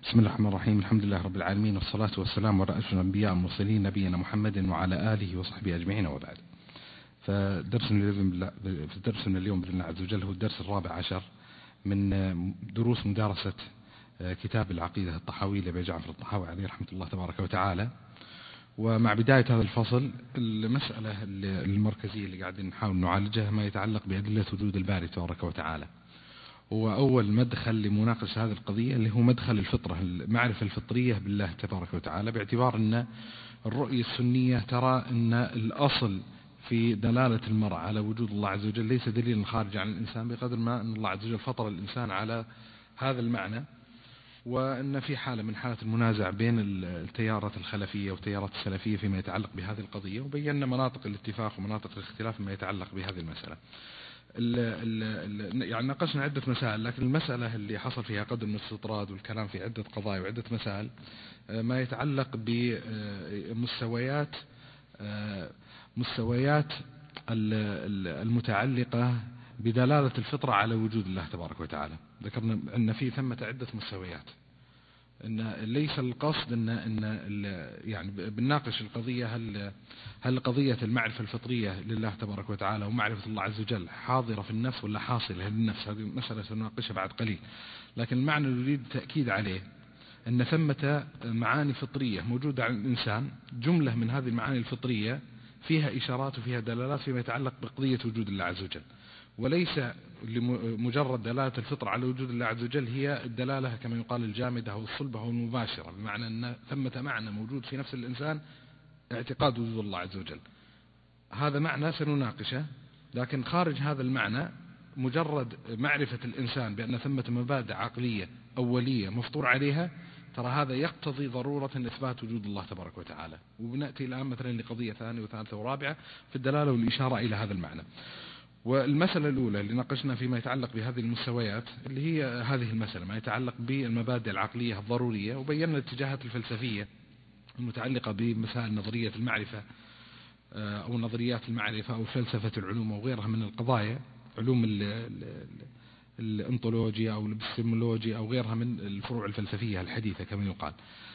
بسم الله الرحمن الرحيم. الحمد لله رب العالمين، والصلاة والسلام على أشرف الأنبياء والمرسلين نبينا محمد وعلى آله وصحبه أجمعين، وبعد. فدرسنا اليوم بإذن الله عز وجل هو الدرس الرابع عشر من دروس مدارسة كتاب العقيدة الطحاوي لأبي جعفر الطحاوي عليه رحمة الله تبارك وتعالى. ومع بداية هذا الفصل المسألة المركزية اللي قاعدين نحاول نعالجها ما يتعلق بأدلة وجود الباري تبارك وتعالى. وأول مدخل لمناقشة هذه القضية اللي هو مدخل الفطرة، المعرفة الفطرية بالله تبارك وتعالى، باعتبار أن الرؤية السنية ترى أن الأصل في دلالة المرء على وجود الله عز وجل ليس دليلا خارج عن الإنسان، بقدر ما أن الله عز وجل فطر الإنسان على هذا المعنى، وأن في حالة من حالة المنازع بين التيارات الخلفية والتيارات السلفية فيما يتعلق بهذه القضية، وبينا مناطق الاتفاق ومناطق الاختلاف فيما يتعلق بهذه المسألة. يعني ناقشنا عدة مسائل، لكن المسألة اللي حصل فيها قدر من الاستطراد والكلام في عدة قضايا وعدة مسائل ما يتعلق بمستويات المتعلقة بدلالة الفطرة على وجود الله تبارك وتعالى. ذكرنا أن في ثمة عدة مستويات، إن ليس القصد إن يعني بنناقش القضية هل قضية المعرفة الفطرية لله تبارك وتعالى ومعرفة الله عز وجل حاضرة في النفس ولا حاصلة للنفس، هذه مسألة سنناقشها بعد قليل. لكن المعنى اللي نريد التأكيد عليه أن ثمة معاني فطرية موجودة عند الإنسان، جملة من هذه المعاني الفطرية فيها إشارات وفيها دلالات فيما يتعلق بقضية وجود الله عز وجل، وليس لمجرد دلالة الفطرة على وجود الله عز وجل هي الدلالة كما يقال الجامدة أو الصلبة أو المباشرة، بمعنى أن ثمة معنى موجود في نفس الإنسان اعتقاد وجود الله عز وجل. هذا معنى سنناقشه، لكن خارج هذا المعنى مجرد معرفة الإنسان بأن ثمة مبادئ عقلية أولية مفطور عليها، ترى هذا يقتضي ضرورة إثبات وجود الله تبارك وتعالى. وبنأتي الآن مثلا لقضية ثانية وثالثة ورابعة في الدلالة والإشارة إلى هذا المعنى. والمسألة الأولى اللي ناقشنا فيما يتعلق بهذه المستويات اللي هي هذه المسألة ما يتعلق بالمبادئ العقلية الضرورية، وبينا الاتجاهات الفلسفية المتعلقة بمسائل نظرية المعرفة أو نظريات المعرفة أو فلسفة العلوم وغيرها من القضايا، علوم الأنطولوجيا أو الإبستيمولوجيا أو غيرها من الفروع الفلسفية الحديثة كما يقال.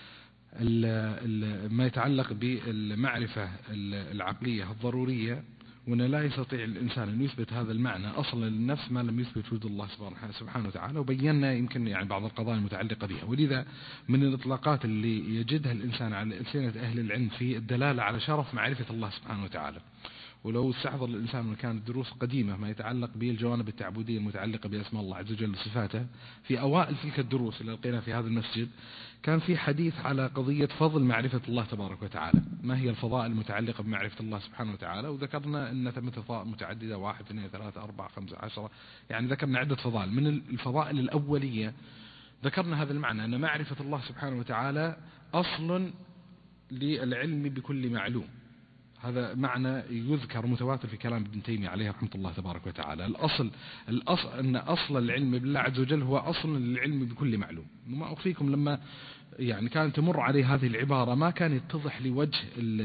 ما يتعلق بالمعرفة العقلية الضرورية، وأن لا يستطيع الإنسان أن يثبت هذا المعنى أصلا للنفس ما لم يثبت وجود الله سبحانه وتعالى، وبينا يمكن يعني بعض القضايا المتعلقة بها. ولذا من الإطلاقات اللي يجدها الإنسان على ألسنة أهل العلم في الدلالة على شرف معرفة الله سبحانه وتعالى. ولو استحضر الإنسان من كانت دروس قديمة ما يتعلق بالجوانب التعبدية المتعلقة بأسماء الله عز وجل وصفاته، في أوائل تلك الدروس اللي لقينا في هذا المسجد كان في حديث على قضية فضل معرفة الله تبارك وتعالى، ما هي الفضائل المتعلقة بمعرفة الله سبحانه وتعالى. وذكرنا أن ثمة فضائل متعددة، 1 2 3 4 5 10، يعني ذكرنا عدة فضائل. من الفضائل الأولية ذكرنا هذا المعنى أن معرفة الله سبحانه وتعالى أصل للعلم بكل معلوم. هذا معنى يذكر متواتر في كلام ابن تيمية عليه رحمة الله تبارك وتعالى. الأصل أن أصل العلم بالله عز وجل هو أصل للعلم بكل معلوم. وما أخفيكم لما يعني كانت تمر عليه هذه العبارة ما كان يتضح لوجه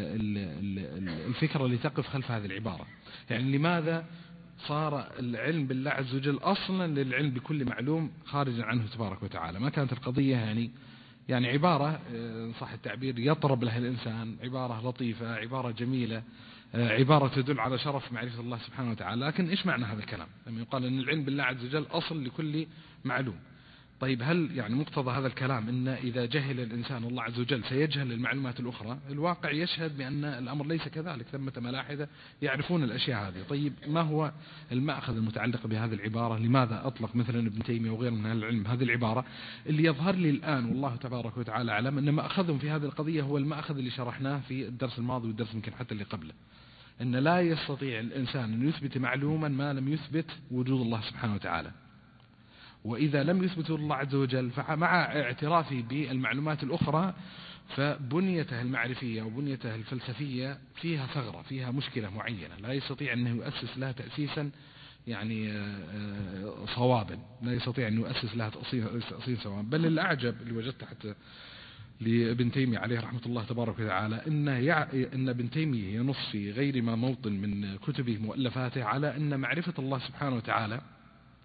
الفكرة اللي تقف خلف هذه العبارة، يعني لماذا صار العلم بالله عز وجل أصلا للعلم بكل معلوم خارجا عنه تبارك وتعالى. ما كانت القضية يعني عبارة صح التعبير يطرب لها الإنسان، عبارة لطيفة، عبارة جميلة، عبارة تدل على شرف معرفة الله سبحانه وتعالى. لكن إيش معنى هذا الكلام لما يقال أن العلم بالله عز وجل أصل لكل معلوم؟ طيب هل يعني مقتضى هذا الكلام أن إذا جهل الإنسان الله عز وجل سيجهل المعلومات الأخرى؟ الواقع يشهد بأن الأمر ليس كذلك، ثمة ملاحدة يعرفون الأشياء هذه. طيب ما هو المأخذ المتعلق بهذه العبارة؟ لماذا أطلق مثلا ابن تيمية وغيره من أهل العلم هذه العبارة اللي يظهر لي الآن والله تبارك وتعالى أعلم أن مأخذهم في هذه القضية هو المأخذ اللي شرحناه في الدرس الماضي والدرس يمكن حتى اللي قبله، أن لا يستطيع الإنسان أن يثبت معلوما ما لم يثبت وجود الله سبحانه وتعالى. وإذا لم يثبت الله عز وجل فمع اعترافه بالمعلومات الأخرى فبنيته المعرفية وبنيته الفلسفية فيها ثغرة، فيها مشكلة معينة، لا يستطيع أنه يؤسس لها تأسيسا يعني صوابا، لا يستطيع أن يؤسس لها تأسيسا صوابا. بل الأعجب اللي وجدت حتى لابن تيمية عليه رحمة الله تبارك وتعالى إن ابن تيمية ينص في غير ما موطن من كتبه مؤلفاته على أن معرفة الله سبحانه وتعالى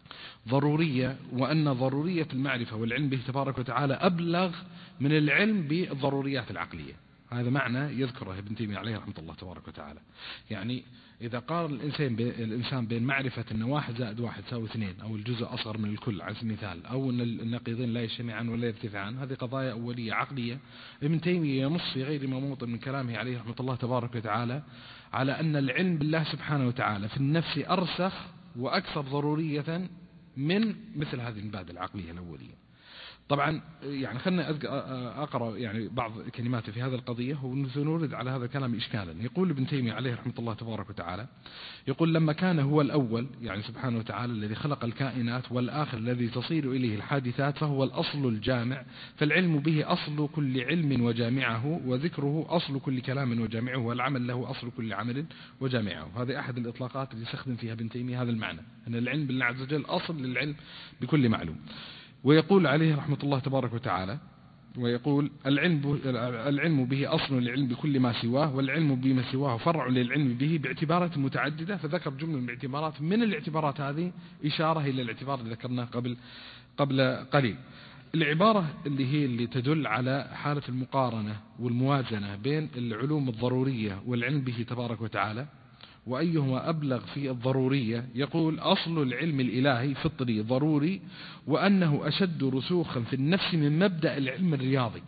ضرورية، وأن ضرورية المعرفة والعلم به تبارك وتعالى أبلغ من العلم بالضروريات العقلية. هذا معنى يذكره ابن تيمية عليه رحمة الله تبارك وتعالى. يعني إذا قارن الإنسان بين معرفة أن 1 زائد 1 يساوي 2 أو الجزء أصغر من الكل على سبيل المثال، أو أن النقيضين لا يجتمعان ولا يرتفعان، هذه قضايا أولية عقلية. ابن تيمية ينص في غير ما موطن من كلامه عليه رحمة الله تبارك وتعالى على أن العلم بالله سبحانه وتعالى في النفس أرسخ وأكثر ضرورية من مثل هذه المبادئ العقلية الأولية. طبعا يعني خلنا أقرأ يعني بعض كلماته في هذا القضية ونورد على هذا الكلام إشكالا. يقول ابن تيمية عليه رحمة الله تبارك وتعالى، يقول لما كان هو الأول يعني سبحانه وتعالى الذي خلق الكائنات، والآخر الذي تصير إليه الحادثات، فهو الأصل الجامع، فالعلم به أصل كل علم وجامعه، وذكره أصل كل كلام وجامعه، والعمل له أصل كل عمل وجامعه. هذه أحد الإطلاقات اللي يستخدم فيها ابن تيمية هذا المعنى، أن العلم بالله عز وجل أصل للعلم بكل معلوم. ويقول عليه رحمة الله تبارك وتعالى، ويقول العلم به أصل للعلم بكل ما سواه، والعلم بما سواه فرع للعلم به باعتبارات متعددة. فذكر جملة من الاعتبارات، من الاعتبارات هذه إشارة إلى الاعتبار اللي ذكرناه قبل قليل. العبارة اللي تدل على حالة المقارنة والموازنة بين العلوم الضرورية والعلم به تبارك وتعالى، وأيهما أبلغ في الضرورية. يقول أصل العلم الإلهي فطري ضروري، وأنه أشد رسوخا في النفس من مبدأ العلم الرياضي.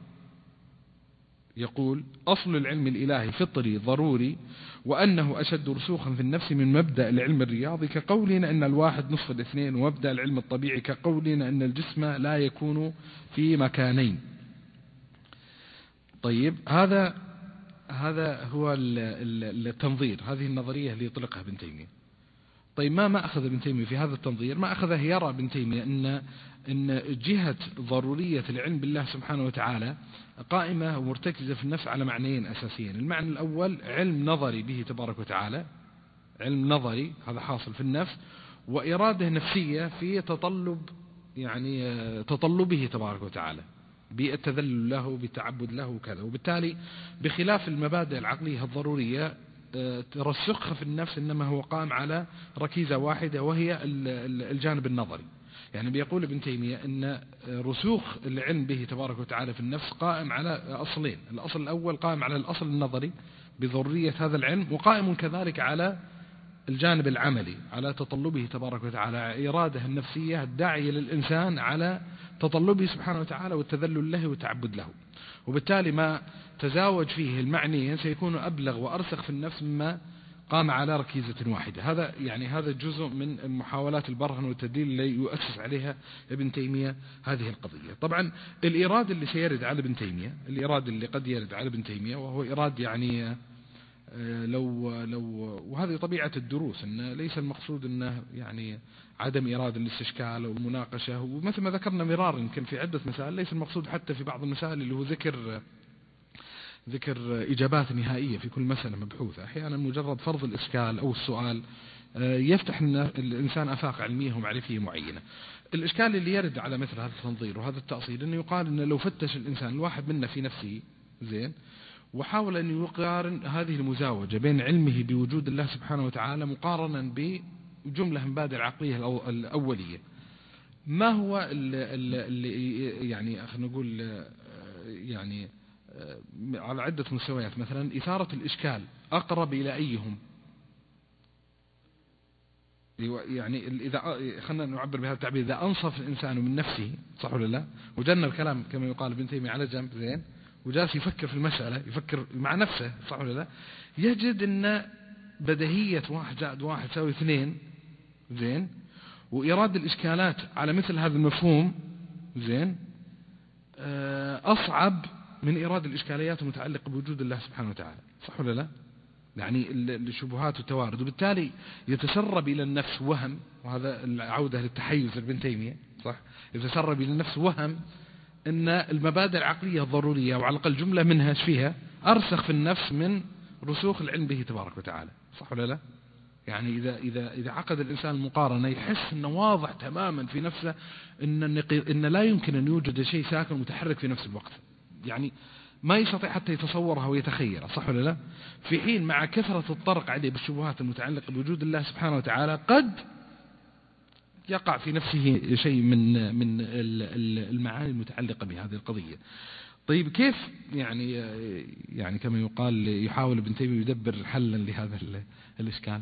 يقول أصل العلم الإلهي فطري ضروري، وأنه أشد رسوخا في النفس من مبدأ العلم الرياضي، كقولنا أن 1 نصف 2، ومبدأ العلم الطبيعي كقولنا أن الجسم لا يكون في مكانين. طيب هذا هو التنظير، هذه النظرية اللي يطلقها ابن تيمية. طيب ما أخذ ابن تيمية في هذا التنظير؟ ما أخذه يرى ابن تيمية أن جهة ضرورية العلم بالله سبحانه وتعالى قائمة ومرتكزة في النفس على معنيين أساسيين. المعنى الأول علم نظري به تبارك وتعالى، علم نظري هذا حاصل في النفس، وإرادة نفسية في تطلبه تبارك وتعالى، بالتذلل له، بالتعبد له وكذا. وبالتالي بخلاف المبادئ العقلية الضرورية ترسخها في النفس، إنما هو قام على ركيزة واحدة وهي الجانب النظري. يعني بيقول ابن تيمية أن رسوخ العلم به تبارك وتعالى في النفس قائم على أصلين. الأصل الأول قائم على الأصل النظري بضرورية هذا العلم، وقائم كذلك على الجانب العملي، على تطلبه تبارك وتعالى، إرادة النفسية الداعية للإنسان على تطلبه سبحانه وتعالى والتذلل له والتعبد له. وبالتالي ما تزاوج فيه المعنيين سيكون أبلغ وأرسخ في النفس مما قام على ركيزة واحدة. هذا جزء من محاولات البرهن والتدليل اللي يؤسس عليها ابن تيمية هذه القضية. طبعا الإراد اللي سيرد على ابن تيمية، الإراد اللي قد يرد على ابن تيمية، وهو إراد لو وهذه طبيعة الدروس، أن ليس المقصود أنه عدم إرادة الاستشكال والمناقشة، ومثل ما ذكرنا مرارا يمكن في عدة مسائل، ليس المقصود حتى في بعض المسائل اللي هو ذكر إجابات نهائية في كل مسألة مبحوثة. أحيانا مجرد فرض الإشكال أو السؤال يفتح الإنسان آفاق علمية ومعرفية معينة. الإشكال اللي يرد على مثل هذا التنظير وهذا التأصيل أنه يقال أنه لو فتش الإنسان الواحد منا في نفسه وحاول أن يقارن هذه المزاوجة بين علمه بوجود الله سبحانه وتعالى مقارنا بجملة مبادئ العقلية الأولية، ما هو اللي خلينا نقول على عدة مستويات، مثلا إثارة الإشكال أقرب إلى أيهم؟ إذا خلنا نعبر بهذا التعبير، إذا أنصف الإنسان من نفسه، صح ولا لا، وجنب الكلام كما يقال ابن تيمية على جنب وجالس يفكر في المسألة، يفكر مع نفسه، صح ولا لا، يجد أن بديهية 1 زائد 1 يساوي 2 وإيراد الإشكالات على مثل هذا المفهوم أصعب من إيراد الإشكاليات المتعلقة بوجود الله سبحانه وتعالى، صح ولا لا؟ الشبهات والتوارد. وبالتالي يتسرب إلى النفس وهم، وهذا العودة للتحيز لابن تيمية، صح، يتسرب إلى النفس وهم أن المبادئ العقلية الضرورية وعلى الأقل جملة منها فيها أرسخ في النفس من رسوخ العلم به تبارك وتعالى، صح ولا لا؟ إذا عقد الإنسان المقارنة يحس أنه واضح تماما في نفسه أن لا يمكن أن يوجد شيء ساكن متحرك في نفس الوقت، ما يستطيع حتى يتصورها ويتخيلها، صح ولا لا؟ في حين مع كثرة الطرق عليه بالشبهات المتعلقة بوجود الله سبحانه وتعالى يقع في نفسه شيء من المعاني المتعلقة بهذه القضية. طيب كيف يعني كما يقال يحاول ابن تيمية يدبر حلا لهذا الإشكال؟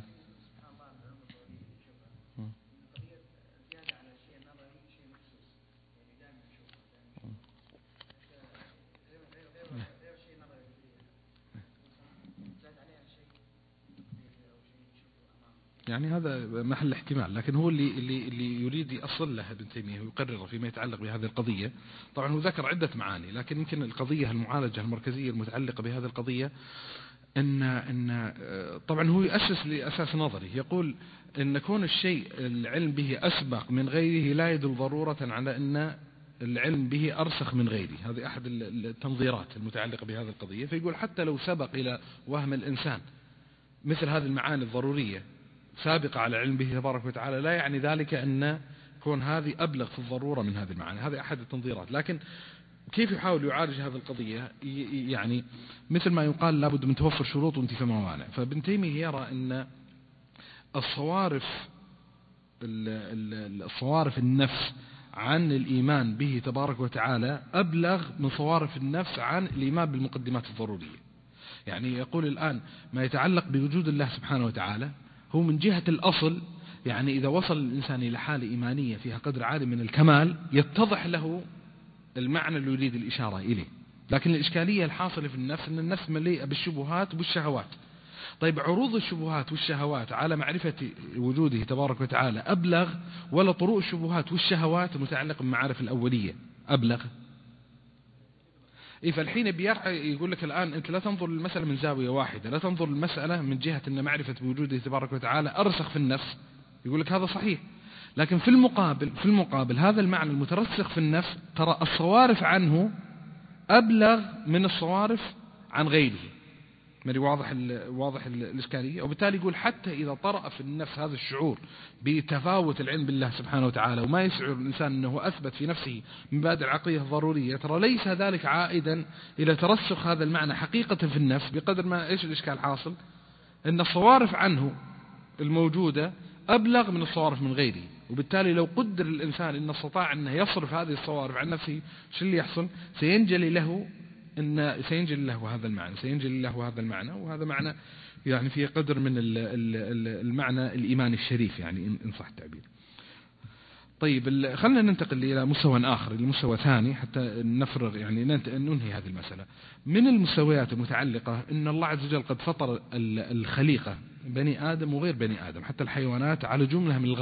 يعني هذا محل احتمال، لكن هو اللي يريد يصل له ابن تيمية ويقرر فيما يتعلق بهذه القضية. طبعا هو ذكر عدة معاني، لكن يمكن القضية المعالجة المركزية المتعلقة بهذه القضية إن طبعا هو يؤسس لأساس نظري، يقول إن كون الشيء العلم به أسبق من غيره لا يدل ضرورة على أن العلم به أرسخ من غيره. هذه أحد التنظيرات المتعلقة بهذه القضية. فيقول حتى لو سبق إلى وهم الإنسان مثل هذه المعاني الضرورية سابقة على علم به تبارك وتعالى، لا يعني ذلك أن كون هذه أبلغ في الضرورة من هذه المعاني. هذه أحد التنظيرات. لكن كيف يحاول يعالج هذه القضية؟ يعني مثل ما يقال لابد من توفر شروط وانتفاء موانع. فابن تيمية يرى أن الصوارف النفس عن الإيمان به تبارك وتعالى أبلغ من صوارف النفس عن الإيمان بالمقدمات الضرورية. يعني يقول الآن ما يتعلق بوجود الله سبحانه وتعالى هو من جهة الأصل، يعني إذا وصل الإنسان إلى حالة إيمانية فيها قدر عالي من الكمال يتضح له المعنى اللي يريد الإشارة إليه. لكن الإشكالية الحاصلة في النفس أن النفس مليئة بالشبهات والشهوات. طيب عروض الشبهات والشهوات على معرفة وجوده تبارك وتعالى أبلغ، ولا طرق الشبهات والشهوات المتعلقة بمعارف الأولية أبلغ؟ فالحين يقول لك الآن أنت لا تنظر للمسألة من زاوية واحدة، لا تنظر للمسألة من جهة أن معرفة وجوده تبارك وتعالى أرسخ في النفس. يقول لك هذا صحيح، لكن في المقابل هذا المعنى المترسخ في النفس ترى الصوارف عنه أبلغ من الصوارف عن غيره. واضح الإشكالية. وبالتالي يقول حتى إذا طرأ في النفس هذا الشعور بتفاوت العلم بالله سبحانه وتعالى وما يشعر الإنسان أنه أثبت في نفسه مبادئ العقلية الضرورية، ترى ليس ذلك عائدا إلى ترسخ هذا المعنى حقيقة في النفس، بقدر ما إيش الإشكال حاصل؟ أن الصوارف عنه الموجودة أبلغ من الصوارف من غيره. وبالتالي لو قدر الإنسان أن استطاع أنه يصرف هذه الصوارف عن نفسه، شو اللي يحصل؟ سينجلي له هذا المعنى، وهذا معنى يعني في قدر من المعنى الإيمان الشريف، يعني إن صح التعبير. طيب خلنا ننتقل إلى مستوى آخر، المستوى ثاني، حتى نفرغ يعني ننهي هذه المسألة. من المستويات المتعلقة أن الله عز وجل قد فطر الخليقة بني آدم وغير بني آدم حتى الحيوانات على جملة من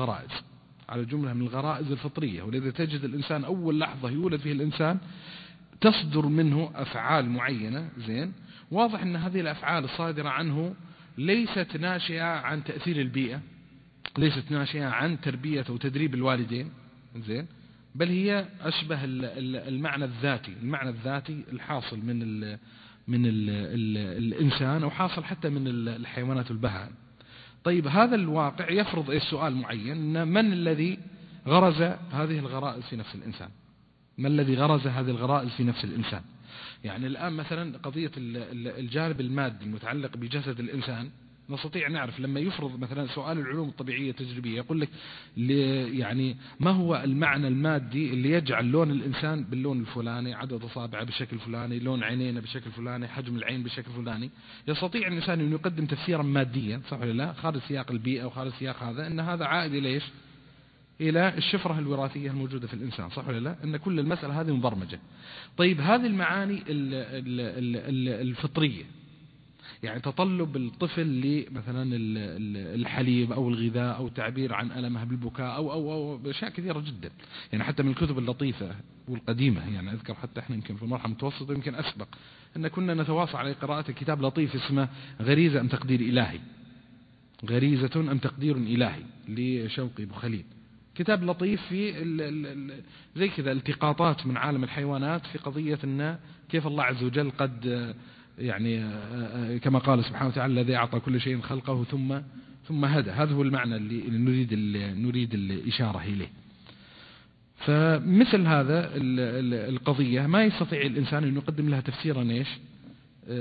الغرائز الفطرية. ولذا تجد الإنسان أول لحظة يولد فيه الإنسان تصدر منه أفعال معينة، زين، واضح أن هذه الأفعال الصادرة عنه ليست ناشئة عن تأثير البيئة، ليست ناشئة عن تربية وتدريب الوالدين، زين، بل هي أشبه المعنى الذاتي الحاصل من الإنسان، أو حاصل حتى من الحيوانات والبهائم. طيب هذا الواقع يفرض سؤال معين: من الذي غرز هذه الغرائز في نفس الإنسان؟ ما الذي غرز هذه الغرائز في نفس الإنسان؟ يعني الآن مثلا قضية الجانب المادي المتعلق بجسد الإنسان، نستطيع نعرف لما يفرض مثلا سؤال العلوم الطبيعية التجريبية، يقول لك يعني ما هو المعنى المادي اللي يجعل لون الإنسان باللون الفلاني، عدد أصابعه بالشكل الفلاني، لون عينينا بالشكل الفلاني، حجم العين بالشكل الفلاني. يستطيع الإنسان أن يقدم تفسيرا ماديا، صح ولا لا، خارج سياق البيئة وخارج سياق هذا، أن هذا عائد إلى إلى الشفرة الوراثية الموجودة في الإنسان، صح ولا لا، أن كل المسألة هذه مبرمجة. طيب هذه المعاني الفطرية، يعني تطلب الطفل لمثلا الحليب أو الغذاء أو التعبير عن ألمه بالبكاء أو أشياء كثيرة جدا، يعني حتى من الكتب اللطيفة والقديمة، يعني أذكر حتى إحنا يمكن في المرحلة المتوسطة يمكن أسبق أن كنا نتواصل على قراءة كتاب لطيف اسمه غريزة أم تقدير إلهي، غريزة أم تقدير إلهي لشوقي أبو خليل. كتاب لطيف في زي كذا التقاطات من عالم الحيوانات في قضية أن كيف الله عز وجل قد يعني كما قال سبحانه وتعالى: الذي أعطى كل شيء خلقه ثم هدى. هذا هو المعنى اللي نريد الإشارة إليه. فمثل هذا القضية ما يستطيع الإنسان أن يقدم لها تفسيرا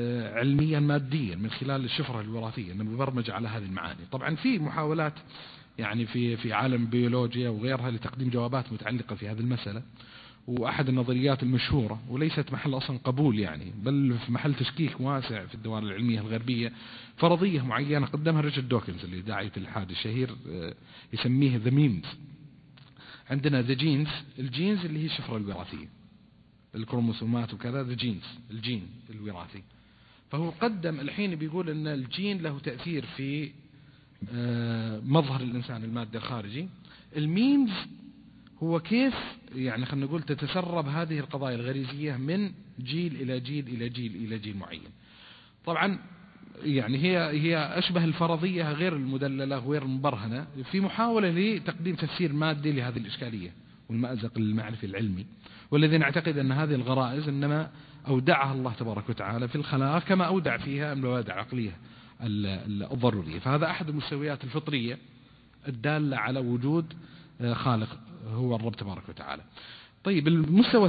علميا ماديا من خلال الشفرة الوراثية، أنه مبرمج على هذه المعاني. طبعا في محاولات يعني في عالم البيولوجيا وغيرها لتقديم جوابات متعلقة في هذه المسألة، وأحد النظريات المشهورة وليست محل أصلا قبول يعني، بل في محل تشكيك واسع في الدوائر العلمية الغربية، فرضية معينة قدمها ريتشارد دوكنز اللي داعية الإلحاد الشهير، يسميه ذا ميمز. عندنا ذا جينز، الجينز اللي هي الشفرة الوراثية، الكروموسومات وكذا، ذا جينز الجين الوراثي. فهو قدم الحين بيقول أن الجين له تأثير في مظهر الإنسان المادي الخارجي. الميمز هو كيف يعني خلينا نقول تتسرب هذه القضايا الغريزية من جيل إلى جيل إلى جيل إلى جيل معين. طبعا يعني هي أشبه الفرضية غير المدللة غير المبرهنة في محاولة لتقديم تفسير مادي لهذه الإشكالية والمأزق المعرفي العلمي، والذي نعتقد أن هذه الغرائز إنما أودعها الله تبارك وتعالى في الخلاق كما أودع فيها المبادئ العقلية الضرورية. فهذا أحد المستويات الفطرية الدالة على وجود خالق هو الرب تبارك وتعالى. طيب المستوى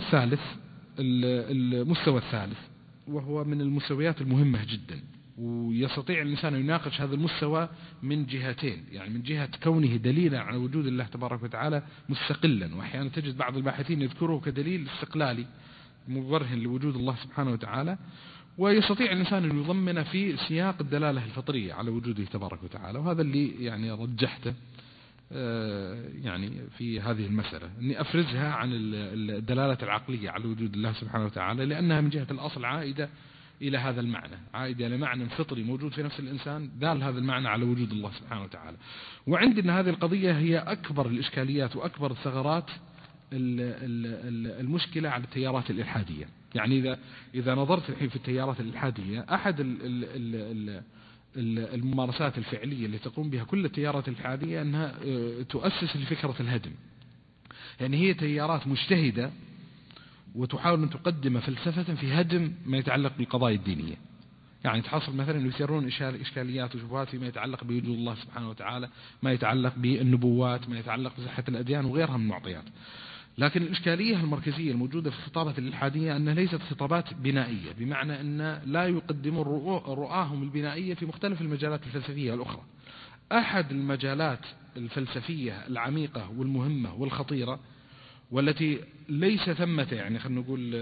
الثالث وهو من المستويات المهمة جدا، ويستطيع الإنسان أن يناقش هذا المستوى من جهتين، يعني من جهة كونه دليلا على وجود الله تبارك وتعالى مستقلا، وأحيانا تجد بعض الباحثين يذكره كدليل استقلالي مبرهن لوجود الله سبحانه وتعالى، ويستطيع الإنسان أن يضمن في سياق الدلالة الفطرية على وجوده تبارك وتعالى. وهذا اللي يعني رجحته يعني في هذه المسألة، أني أفرزها عن الدلالة العقلية على وجود الله سبحانه وتعالى، لأنها من جهة الأصل عائدة إلى هذا المعنى، عائدة إلى معنى فطري موجود في نفس الإنسان دال هذا المعنى على وجود الله سبحانه وتعالى. وعندي أن هذه القضية هي أكبر الإشكاليات وأكبر الثغرات المشكلة على التيارات الإلحادية. يعني إذا نظرت الحين في التيارات الإلحادية، أحد الممارسات الفعلية اللي تقوم بها كل التيارات الإلحادية أنها تؤسس لفكرة الهدم. يعني هي تيارات مجتهدة وتحاول أن تقدم فلسفة في هدم ما يتعلق بالقضايا الدينية. يعني تحصل مثلا يثيرون إشكاليات وشبهات فيما يتعلق بوجود الله سبحانه وتعالى، ما يتعلق بالنبوات، ما يتعلق بصحة الأديان وغيرها من المعطيات. لكن الإشكالية المركزية الموجودة في الخطابات الإلحادية أنها ليست خطابات بنائية، بمعنى أن لا يقدمون رؤاهم البنائية في مختلف المجالات الفلسفية الأخرى. أحد المجالات الفلسفية العميقة والمهمة والخطيرة والتي ليس ثمة يعني خلينا نقول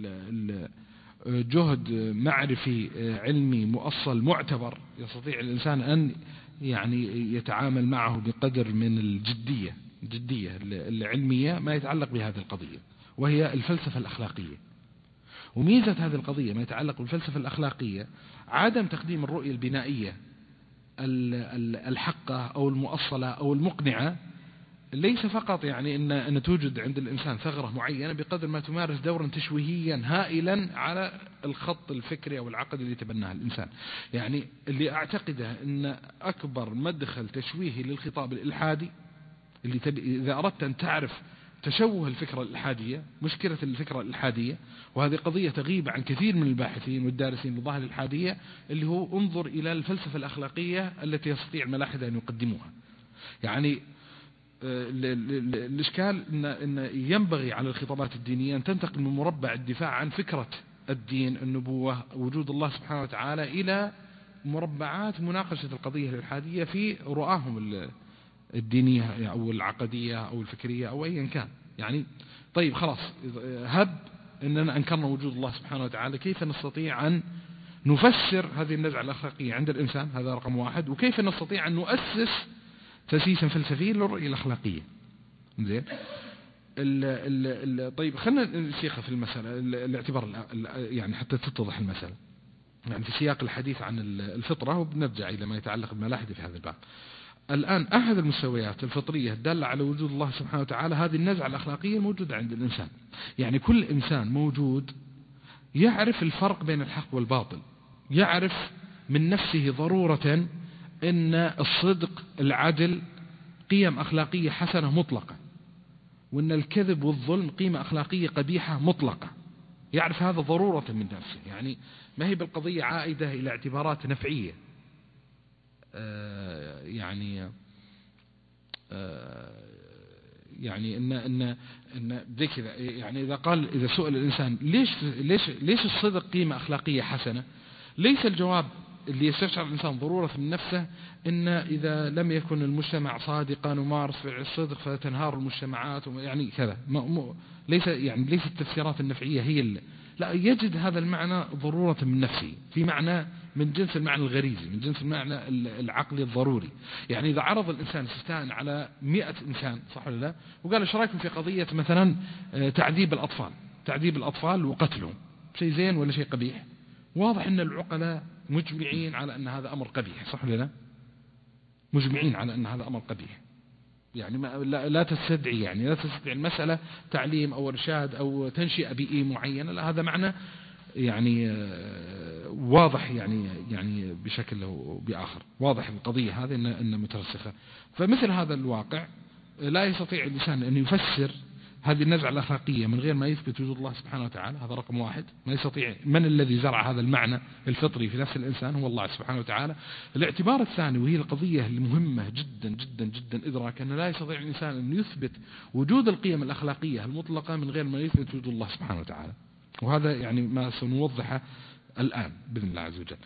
جهد معرفي علمي مؤصل معتبر يستطيع الإنسان أن يعني يتعامل معه بقدر من الجدية العلمية ما يتعلق بهذه القضية، وهي الفلسفة الأخلاقية. وميزة هذه القضية ما يتعلق بالفلسفة الأخلاقية عدم تقديم الرؤية البنائية الحقة أو المؤصلة أو المقنعة، ليس فقط يعني أن توجد عند الإنسان ثغرة معينة، بقدر ما تمارس دورا تشويهيا هائلا على الخط الفكري أو العقدي اللي تبناه الإنسان. يعني اللي أعتقده أن أكبر مدخل تشويهي للخطاب الإلحادي اللي إذا أردت أن تعرف تشوه الفكرة الإلحادية، مشكلة الفكرة الإلحادية، وهذه قضية تغيب عن كثير من الباحثين والدارسين للظاهرة الإلحادية، اللي هو انظر إلى الفلسفة الأخلاقية التي يستطيع الملاحدة أن يقدموها. يعني الإشكال أن ينبغي على الخطابات الدينية أن تنتقل من مربع الدفاع عن فكرة الدين، النبوة، وجود الله سبحانه وتعالى، إلى مربعات مناقشة القضية الإلحادية في رؤاهم الدينية أو العقدية أو الفكرية أو أيا كان. يعني طيب خلاص، هب أننا أنكرنا وجود الله سبحانه وتعالى، كيف نستطيع أن نفسر هذه النزعة الأخلاقية عند الإنسان؟ هذا رقم واحد. وكيف نستطيع أن نؤسس تأسيسا فلسفيا للرؤية الأخلاقية؟ زين. طيب خلنا نسيخ في المسألة الاعتبار يعني حتى تتضح المسألة، يعني في سياق الحديث عن الفطرة، وبنرجع إلى ما يتعلق بالملاحدة في هذا الباب. الآن أحد المستويات الفطرية الدالة على وجود الله سبحانه وتعالى هذه النزعة الأخلاقية الموجودة عند الإنسان. يعني كل إنسان موجود يعرف الفرق بين الحق والباطل، يعرف من نفسه ضرورة أن الصدق العدل قيم أخلاقية حسنة مطلقة، وأن الكذب والظلم قيمة أخلاقية قبيحة مطلقة. يعرف هذا ضرورة من نفسه، يعني ما هي بالقضية عائدة إلى اعتبارات نفعية. يعني إن زي كذا، يعني إذا سئل الإنسان ليش الصدق قيمة أخلاقية حسنة، ليس الجواب اللي يستشعر الإنسان ضرورة من نفسه إن إذا لم يكن المجتمع صادقا ومارس فعل الصدق فتنهار المجتمعات يعني كذا ليس التفسيرات النفعية هي لا، يجد هذا المعنى ضرورة من نفسه في معنى من جنس المعنى الغريزي، من جنس المعنى العقلي الضروري. يعني إذا عرض الإنسان استفتاء على 100 إنسان صح ولا لا، وقال ايش رايكم في قضية مثلا تعذيب الأطفال وقتلهم، شيء زين ولا شيء قبيح؟ واضح أن العقلاء مجمعين على أن هذا أمر قبيح صح ولا لا؟ مجمعين على أن هذا أمر قبيح. يعني لا تستدعي المسألة تعليم أو إرشاد أو تنشئة بيئية معينة، لا، هذا معنى يعني واضح يعني بشكل أو بآخر، واضح القضية هذه أن مترسخة. فمثل هذا الواقع لا يستطيع الإنسان أن يفسر هذه النزعة الأخلاقية من غير ما يثبت وجود الله سبحانه وتعالى. هذا رقم واحد، ما يستطيع. من الذي زرع هذا المعنى الفطري في نفس الإنسان؟ هو الله سبحانه وتعالى. الاعتبار الثاني، وهي القضية المهمة جدا جدا جدا إدراك، أن لا يستطيع الإنسان أن يثبت وجود القيم الأخلاقية المطلقة من غير ما يثبت وجود الله سبحانه وتعالى. وهذا يعني ما سنوضحه الآن بإذن الله عز وجل.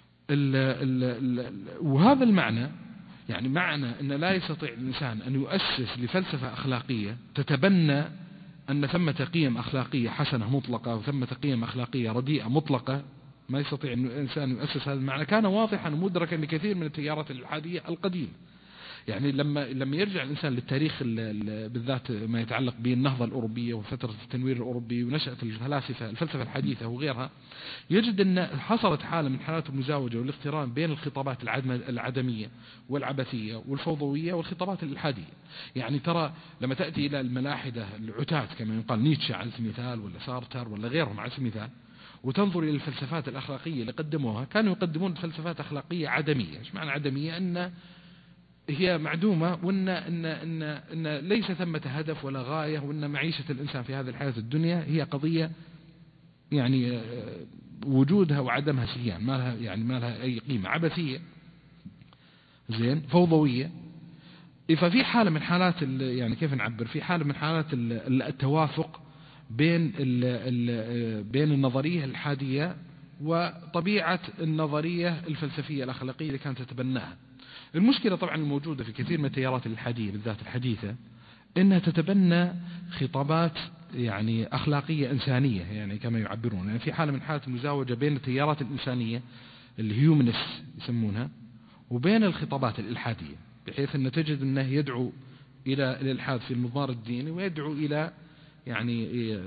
وهذا المعنى يعني معنى أن لا يستطيع الإنسان أن يؤسس لفلسفة أخلاقية تتبنى أن ثمة قيم أخلاقية حسنة مطلقة وثمة قيم أخلاقية رديئة مطلقة. ما يستطيع أن الإنسان يؤسس هذا المعنى. كان واضحا ومدركا لكثير من التيارات الإلحادية القديمة. يعني لما يرجع الإنسان للتاريخ بالذات ما يتعلق بالنهضة الأوروبية وفترة التنوير الأوروبي ونشأة الفلسفة الحديثة وغيرها، يجد أن حصلت حالة من حالات المزاوجة والاقتران بين الخطابات العدمية والعبثية والفوضوية والخطابات الإلحادية. يعني ترى لما تأتي إلى الملاحدة العتاة كما يقال نيتشه على سبيل المثال ولا سارتر ولا غيرهم على سبيل المثال، وتنظر إلى الفلسفات الأخلاقية اللي قدموها، كانوا يقدمون فلسفات أخلاقية عدمية. إيش معنى عدمية؟ أن هي معدومة، وأن ليس ثمة هدف ولا غاية، وأن معيشة الإنسان في هذه الحياة الدنيا هي قضية يعني وجودها وعدمها سيان، ما لها أي قيمة، عبثية زين فوضوية. ففي حالة من حالات يعني كيف نعبر، في حالة من حالات التوافق بين النظرية الإلحادية وطبيعة النظرية الفلسفية الأخلاقية اللي كانت تتبناها. المشكلة طبعا الموجودة في كثير من التيارات الإلحادية بالذات الحديثة إنها تتبنى خطابات يعني أخلاقية إنسانية، يعني كما يعبرون. يعني في حالة من حالة المزاوجة بين التيارات الإنسانية الهيومنس يسمونها وبين الخطابات الإلحادية، بحيث أن تجد أنه يدعو إلى الإلحاد في المضمار الديني ويدعو إلى يعني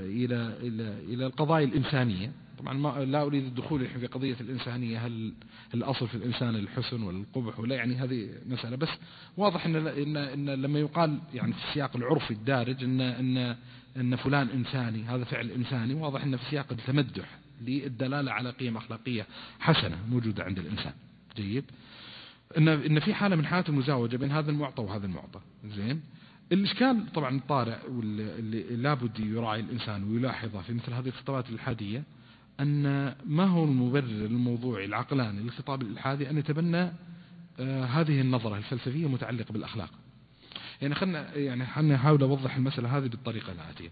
إلى القضايا الإنسانية. طبعا لا أريد الدخول في قضية الإنسانية، هل الأصل في الإنسان الحسن ولا القبح ولا، يعني هذه مسألة. بس واضح إن لما يقال يعني في السياق العرفي الدارج إن فلان إنساني، هذا فعل إنساني، واضح إن في سياق التمدح للدلالة على قيم أخلاقية حسنة موجودة عند الإنسان. جيد. إن في حالة من حالات المزاوجة بين هذا المعطى وهذا المعطى. زين. الإشكال طبعا الطارئ واللي لابد يراعي الإنسان ويلاحظه في مثل هذه الخطابات الإلحادية، أن ما هو المبرر الموضوعي العقلاني للخطاب الإلحادي أن يتبنى هذه النظرة الفلسفية متعلقة بالأخلاق. يعني خلنا نحاول أوضح المسألة هذه بالطريقة الآتية.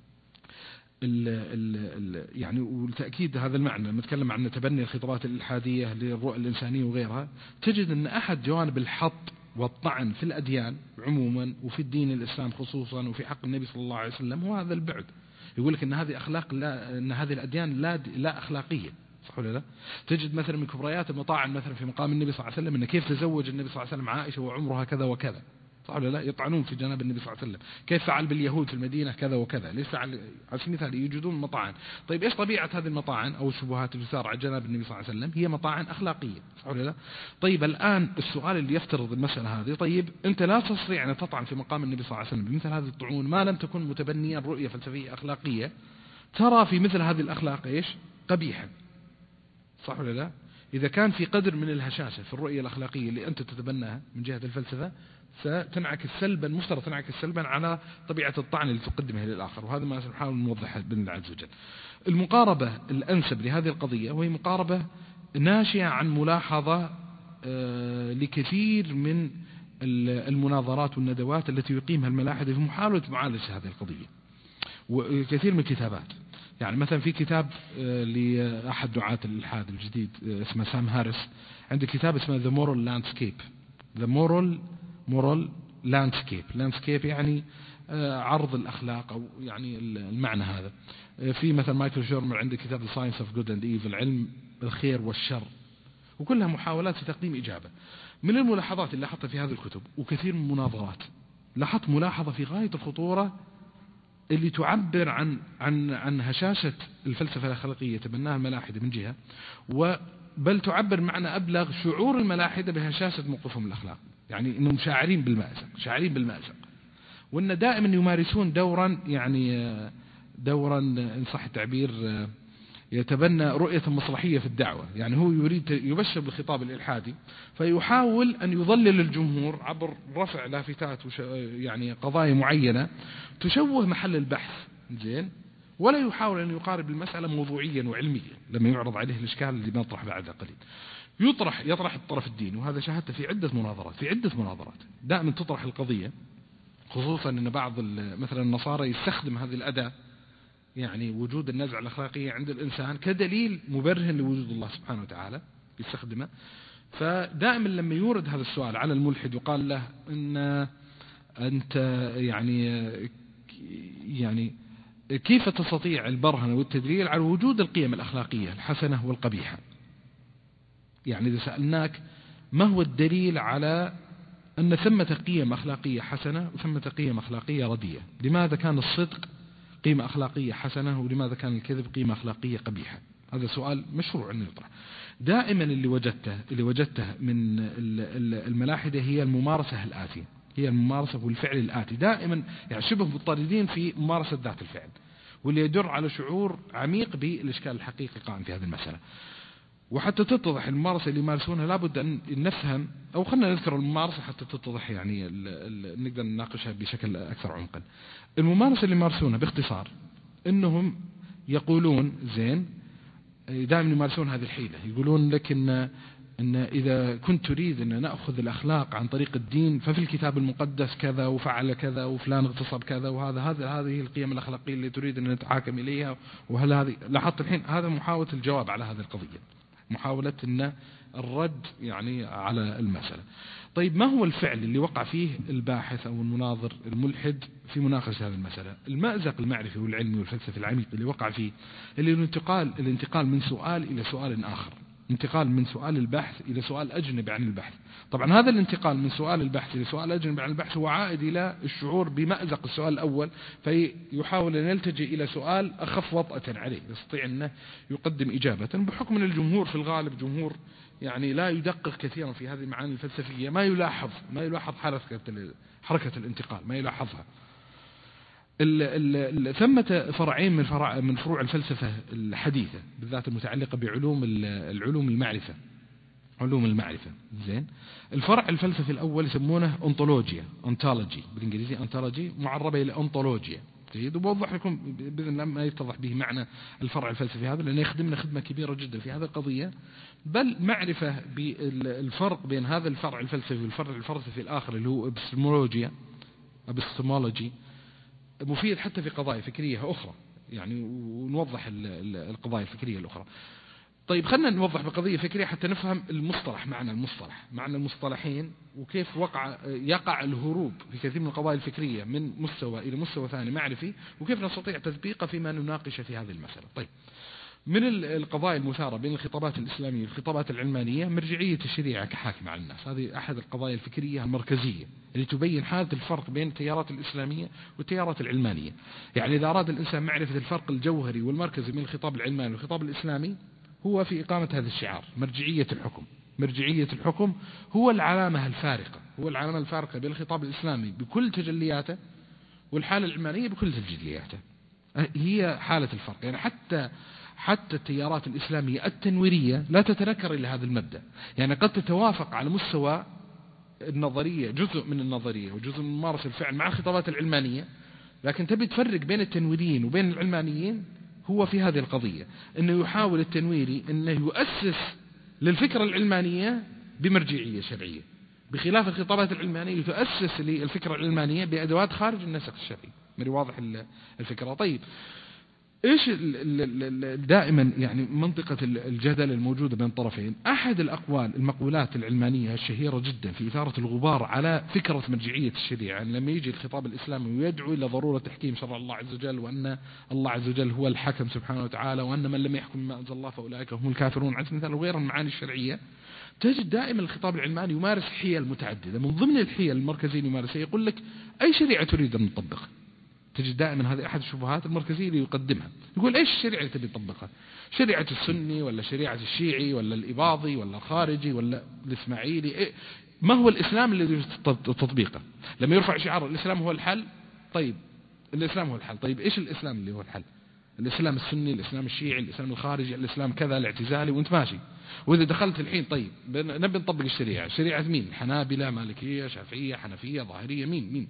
يعني والتأكيد هذا المعنى لما نتكلم عن تبني الخطابات الإلحادية للرؤى الإنسانية وغيرها، تجد أن أحد جوانب الحط والطعن في الأديان عموما وفي الدين الإسلام خصوصا وفي حق النبي صلى الله عليه وسلم هو هذا البعد. يقول لك أن هذه أخلاق أن هذه الأديان لا أخلاقية، صح ولا لا؟ تجد مثلا من كبريات المطاعن مثلا في مقام النبي صلى الله عليه وسلم أن كيف تزوج النبي صلى الله عليه وسلم عائشة وعمرها كذا وكذا، صح ولا لا؟ يطعنون في جناب النبي صلى الله عليه وسلم. كيف فعل باليهود في المدينة كذا وكذا، ليش فعل على سبيل المثال يوجدون مطاعن. طيب إيش طبيعة هذه المطاعن أو الشبهات اللي تثار على جناب النبي صلى الله عليه وسلم؟ هي مطاعن أخلاقية، صح ولا لا؟ طيب الآن السؤال اللي يفترض المسألة هذه، طيب أنت لا تستطيع أن تطعن في مقام النبي صلى الله عليه وسلم بمثل هذه الطعون ما لم تكن متبنيا رؤية فلسفية أخلاقية ترى في مثل هذه الأخلاق إيش قبيحا، صح ولا لا؟ إذا كان في قدر من الهشاشة في الرؤية الأخلاقية اللي أنت تتبناها من جهة الفلسفة، ستنعكس سلبا، مفترض تنعكس سلبا على طبيعة الطعن اللي تقدمه للآخر. وهذا ما سنحاول نوضحه بإذن الله عز وجل. المقاربة الأنسب لهذه القضية وهي مقاربة ناشئة عن ملاحظة لكثير من المناظرات والندوات التي يقيمها الملاحدة في محاولة معالجة هذه القضية، وكثير من الكتابات. يعني مثلا في كتاب لأحد دعاة الإلحاد الجديد اسمه سام هاريس، عنده كتاب اسمه The Moral Landscape. The Moral Landscape يعني عرض، الأخلاق، أو يعني المعنى هذا. في مثلا مايكل شيرمر عنده كتاب The Science of Good and Evil، علم الخير والشر، وكلها محاولات في تقديم إجابة. من الملاحظات اللي لاحظتها في هذه الكتب وكثير من المناظرات، لاحظت ملاحظة في غاية الخطورة اللي تعبر عن هشاشة الفلسفة الأخلاقية تبناها الملاحدة من جهة، بل تعبر معنى أبلغ شعور الملاحدة بهشاشة موقفهم الأخلاق، يعني أنهم شاعرين بالمأزق، وأن دائما يمارسون دورا، يعني دورا إن صح التعبير يتبنى رؤية مصلحية في الدعوة. يعني هو يريد يبشر بالخطاب الإلحادي، فيحاول أن يضلل الجمهور عبر رفع لافتات يعني قضايا معينة تشوه محل البحث، زين، ولا يحاول أن يقارب المسألة موضوعيا وعلميا. لما يعرض عليه الإشكال اللي بنطرح بعد قليل، يطرح الطرف الديني، وهذا شاهدته في عدة مناظرات دائما تطرح القضية، خصوصا أن بعض مثلا النصارى يستخدم هذه الأداة، يعني وجود النزعة الأخلاقية عند الإنسان كدليل مبرهن لوجود الله سبحانه وتعالى، يستخدمه. فدائما لما يورد هذا السؤال على الملحد يقال له إن أنت يعني كيف تستطيع البرهنة والتدليل على وجود القيم الأخلاقية الحسنة والقبيحة؟ يعني إذا سألناك ما هو الدليل على أن ثمة قيم أخلاقية حسنة وثمة قيم أخلاقية رديئة؟ لماذا كان الصدق قيمة أخلاقية حسنة ولماذا كان الكذب قيمة أخلاقية قبيحة؟ هذا سؤال مشروع أن يطرح. دائما اللي وجدته من الملاحدة هي الممارسة الآتية، هي الممارسة والفعل الآتي، دائما يعني شبه مضطردين في ممارسة ذات الفعل، واللي يدر على شعور عميق بالإشكال الحقيقي قائم في هذه المسألة. وحتى تتضح الممارسة اللي يمارسونها لابد أن نفهم، أو خلنا نذكر الممارسة حتى تتضح، يعني نقدر نناقشها بشكل أكثر عمقا. الممارسة اللي يمارسونها باختصار أنهم يقولون زين، دائما يمارسون هذه الحيلة، يقولون لك إن إذا كنت تريد أن نأخذ الأخلاق عن طريق الدين ففي الكتاب المقدس كذا وفعل كذا وفلان اغتصب كذا، هذه القيم الأخلاقية اللي تريد أن نتحاكم إليها. وهل هذه لاحظت الحين هذا محاولة الجواب على هذه القضية، محاولة أن الرد يعني على المسألة. طيب ما هو الفعل اللي وقع فيه الباحث أو المناظر الملحد في مناقشة هذه المسألة؟ المأزق المعرفي والعلمي والفلسفي العميق اللي وقع فيه، اللي الانتقال من سؤال إلى سؤال آخر، انتقال من سؤال البحث إلى سؤال أجنبي عن البحث. طبعا هذا الانتقال من سؤال البحث إلى سؤال أجنبي عن البحث هو عائد إلى الشعور بمأزق السؤال الأول، فيحاول أن يلتجئ إلى سؤال أخف وطأة عليه، يستطيع أنه يقدم إجابة، بحكم أن الجمهور في الغالب جمهور يعني لا يدقق كثيرا في هذه المعاني الفلسفية، ما يلاحظ حركة الانتقال، ما يلاحظها. ثمة فرعين من فروع الفلسفة الحديثة بالذات المتعلقة بعلوم علوم المعرفة. زين، الفرع الفلسفي الأول يسمونه أونتولوجي بالإنجليزي، أونتولوجي معربة إلى أونتولوجيا. جيد، وبوضح لكم بإذن الله ما يتضح به معنى الفرع الفلسفي هذا، لأنه يخدمنا خدمة كبيرة جدا في هذه القضية، بل معرفة بالفرق بين هذا الفرع الفلسفي والفرع الفلسفي الآخر اللي هو ابستمولوجي مفيد حتى في قضايا فكرية أخرى، يعني ونوضح القضايا الفكرية الأخرى. طيب خلنا نوضح بقضية فكرية حتى نفهم معنى المصطلحين، وكيف يقع الهروب في كثير من القضايا الفكرية من مستوى إلى مستوى ثاني معرفي، وكيف نستطيع تطبيقه فيما نناقش في هذه المسألة. طيب، من القضايا المثارة بين الخطابات الإسلامية والخطابات العلمانية مرجعية الشريعة كحاكمة على الناس. هذه أحد القضايا الفكرية المركزية اللي تبين حالة الفرق بين التيارات الإسلامية والتيارات العلمانية. يعني إذا أراد الإنسان معرفة الفرق الجوهري والمركزي بين الخطاب العلماني والخطاب الإسلامي، هو في إقامة هذا الشعار مرجعية الحكم هو العلامة الفارقة بين الخطاب الإسلامي بكل تجلياته والحالة العلمانية بكل تجلياته. هي حالة الفرق. يعني حتى التيارات الإسلامية التنويرية لا تتنكر إلى هذا المبدأ. يعني قد تتوافق على مستوى النظرية، جزء من النظرية وجزء من ممارسة الفعل مع الخطابات العلمانية، لكن تبي تفرق بين التنويريين وبين العلمانيين هو في هذه القضية، أنه يحاول التنويري أنه يؤسس للفكرة العلمانية بمرجعية شرعية، بخلاف الخطابات العلمانية تؤسس للفكرة العلمانية بأدوات خارج النسق الشرعي. مري واضح الفكرة؟ طيب، إيش دائما يعني منطقة الجدل الموجودة بين الطرفين؟ أحد المقولات العلمانية الشهيرة جدا في إثارة الغبار على فكرة مرجعية الشريعة، يعني لما يجي الخطاب الإسلامي ويدعو إلى ضرورة تحكيم شرع الله عز وجل، وأن الله عز وجل هو الحكم سبحانه وتعالى، وأن من لم يحكم ما أنزل الله فأولئك هم الكافرون على سبيل المثال، وغيرها من المعاني الشرعية، تجد دائما الخطاب العلماني يمارس حيل متعددة. من ضمن الحيل المركزية يمارسها يقول لك أي شريعة تريد أن نطبقها؟ تجد دائما هذه أحد الشبهات المركزية اللي يقدمها، يقول إيش الشريعة اللي تبي تطبقها؟ شريعة السني ولا شريعة الشيعي ولا الإباضي ولا الخارجي ولا الإسماعيلي؟ إيه؟ ما هو الإسلام الذي يجب تطبيقه؟ لما يرفع شعار الإسلام هو الحل، طيب الإسلام هو الحل، طيب إيش الإسلام اللي هو الحل؟ الإسلام السني، الإسلام الشيعي، الإسلام الخارجي، الإسلام كذا الاعتزالي، وانت ماشي. وإذا دخلت الحين طيب نبي نطبق الشريعة، شريعة مين؟ حنابلة، مالكية، شافعية، حنفية، ظاهرية، مين؟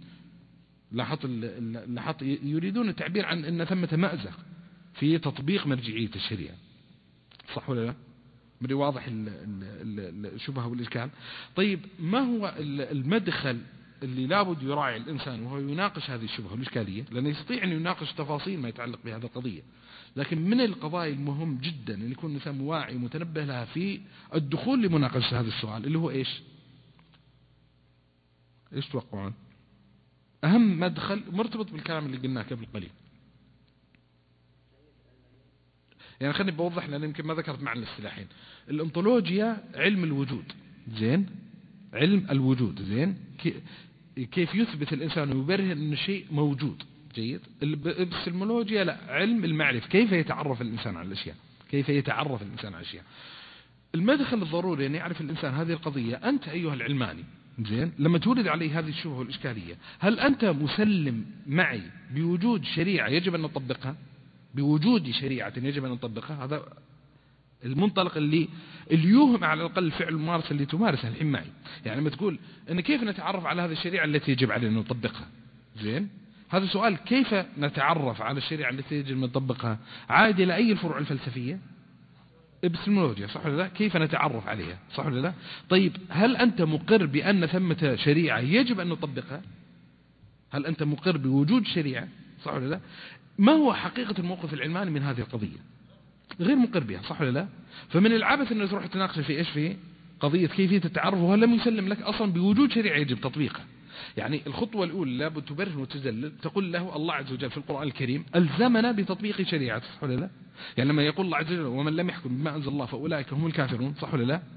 لاحظت يريدون التعبير عن أن ثمة مأزق في تطبيق مرجعية الشريعة، صح ولا لا؟ بدي واضح الشبهة والإشكال. طيب ما هو المدخل اللي لابد يراعي الإنسان وهو يناقش هذه الشبهة والإشكالية؟ لأنه يستطيع أن يناقش تفاصيل ما يتعلق بهذه القضية، لكن من القضايا المهم جدا أن يكون الإنسان واعي ومتنبه لها في الدخول لمناقشة هذا السؤال، اللي هو إيش توقعون؟ أهم مدخل مرتبط بالكلام اللي قلناه قبل قليل. يعني خليني بوضح لأن يمكن ما ذكرت معنا الاصطلاحين. الانطولوجيا علم الوجود، زين، علم الوجود، زين، كيف يثبت الإنسان ويبرهن أن شيء موجود، جيد. الابستمولوجيا لا، علم المعرفة، كيف يتعرف الإنسان على الأشياء، كيف يتعرف الإنسان على الأشياء. المدخل الضروري أن يعرف الإنسان هذه القضية. أنت أيها العلماني، زين، لما تورد عليه هذه الشبهة والإشكالية، هل أنت مسلم معي بوجود شريعة يجب أن نطبقها؟ بوجود شريعة يجب أن نطبقها؟ هذا المنطلق اللي يوهم على الأقل فعل الممارسة اللي تمارسها الحين معي. يعني لما تقول أن كيف نتعرف على هذه الشريعة التي يجب علينا أن نطبقها، زين، هذا سؤال. كيف نتعرف على الشريعة التي يجب أن نطبقها عاد إلى أي الفروع الفلسفية؟ ابستمولوجيا، صح ولا لا؟ كيف نتعرف عليها، صح ولا لا؟ طيب هل أنت مقر بأن ثمة شريعة يجب أن نطبقها؟ هل أنت مقر بوجود شريعة، صح ولا لا؟ ما هو حقيقة الموقف العلماني من هذه القضية؟ غير مقر بها، صح ولا لا؟ فمن العبث أنه تروح تناقش في إيش، في قضية كيفية التعرف وهل لم يسلم لك أصلا بوجود شريعة يجب تطبيقها. يعني الخطوة الأولى لابد تبرهن وتدلل، تقول له الله عز وجل في القرآن الكريم ألزمنا بتطبيق شريعة، صح ولا لا؟ يعني لما يقول الله عز وجل ومن لم يحكم بما أنزل الله فأولئك هم الكافرون، صح ولا لا؟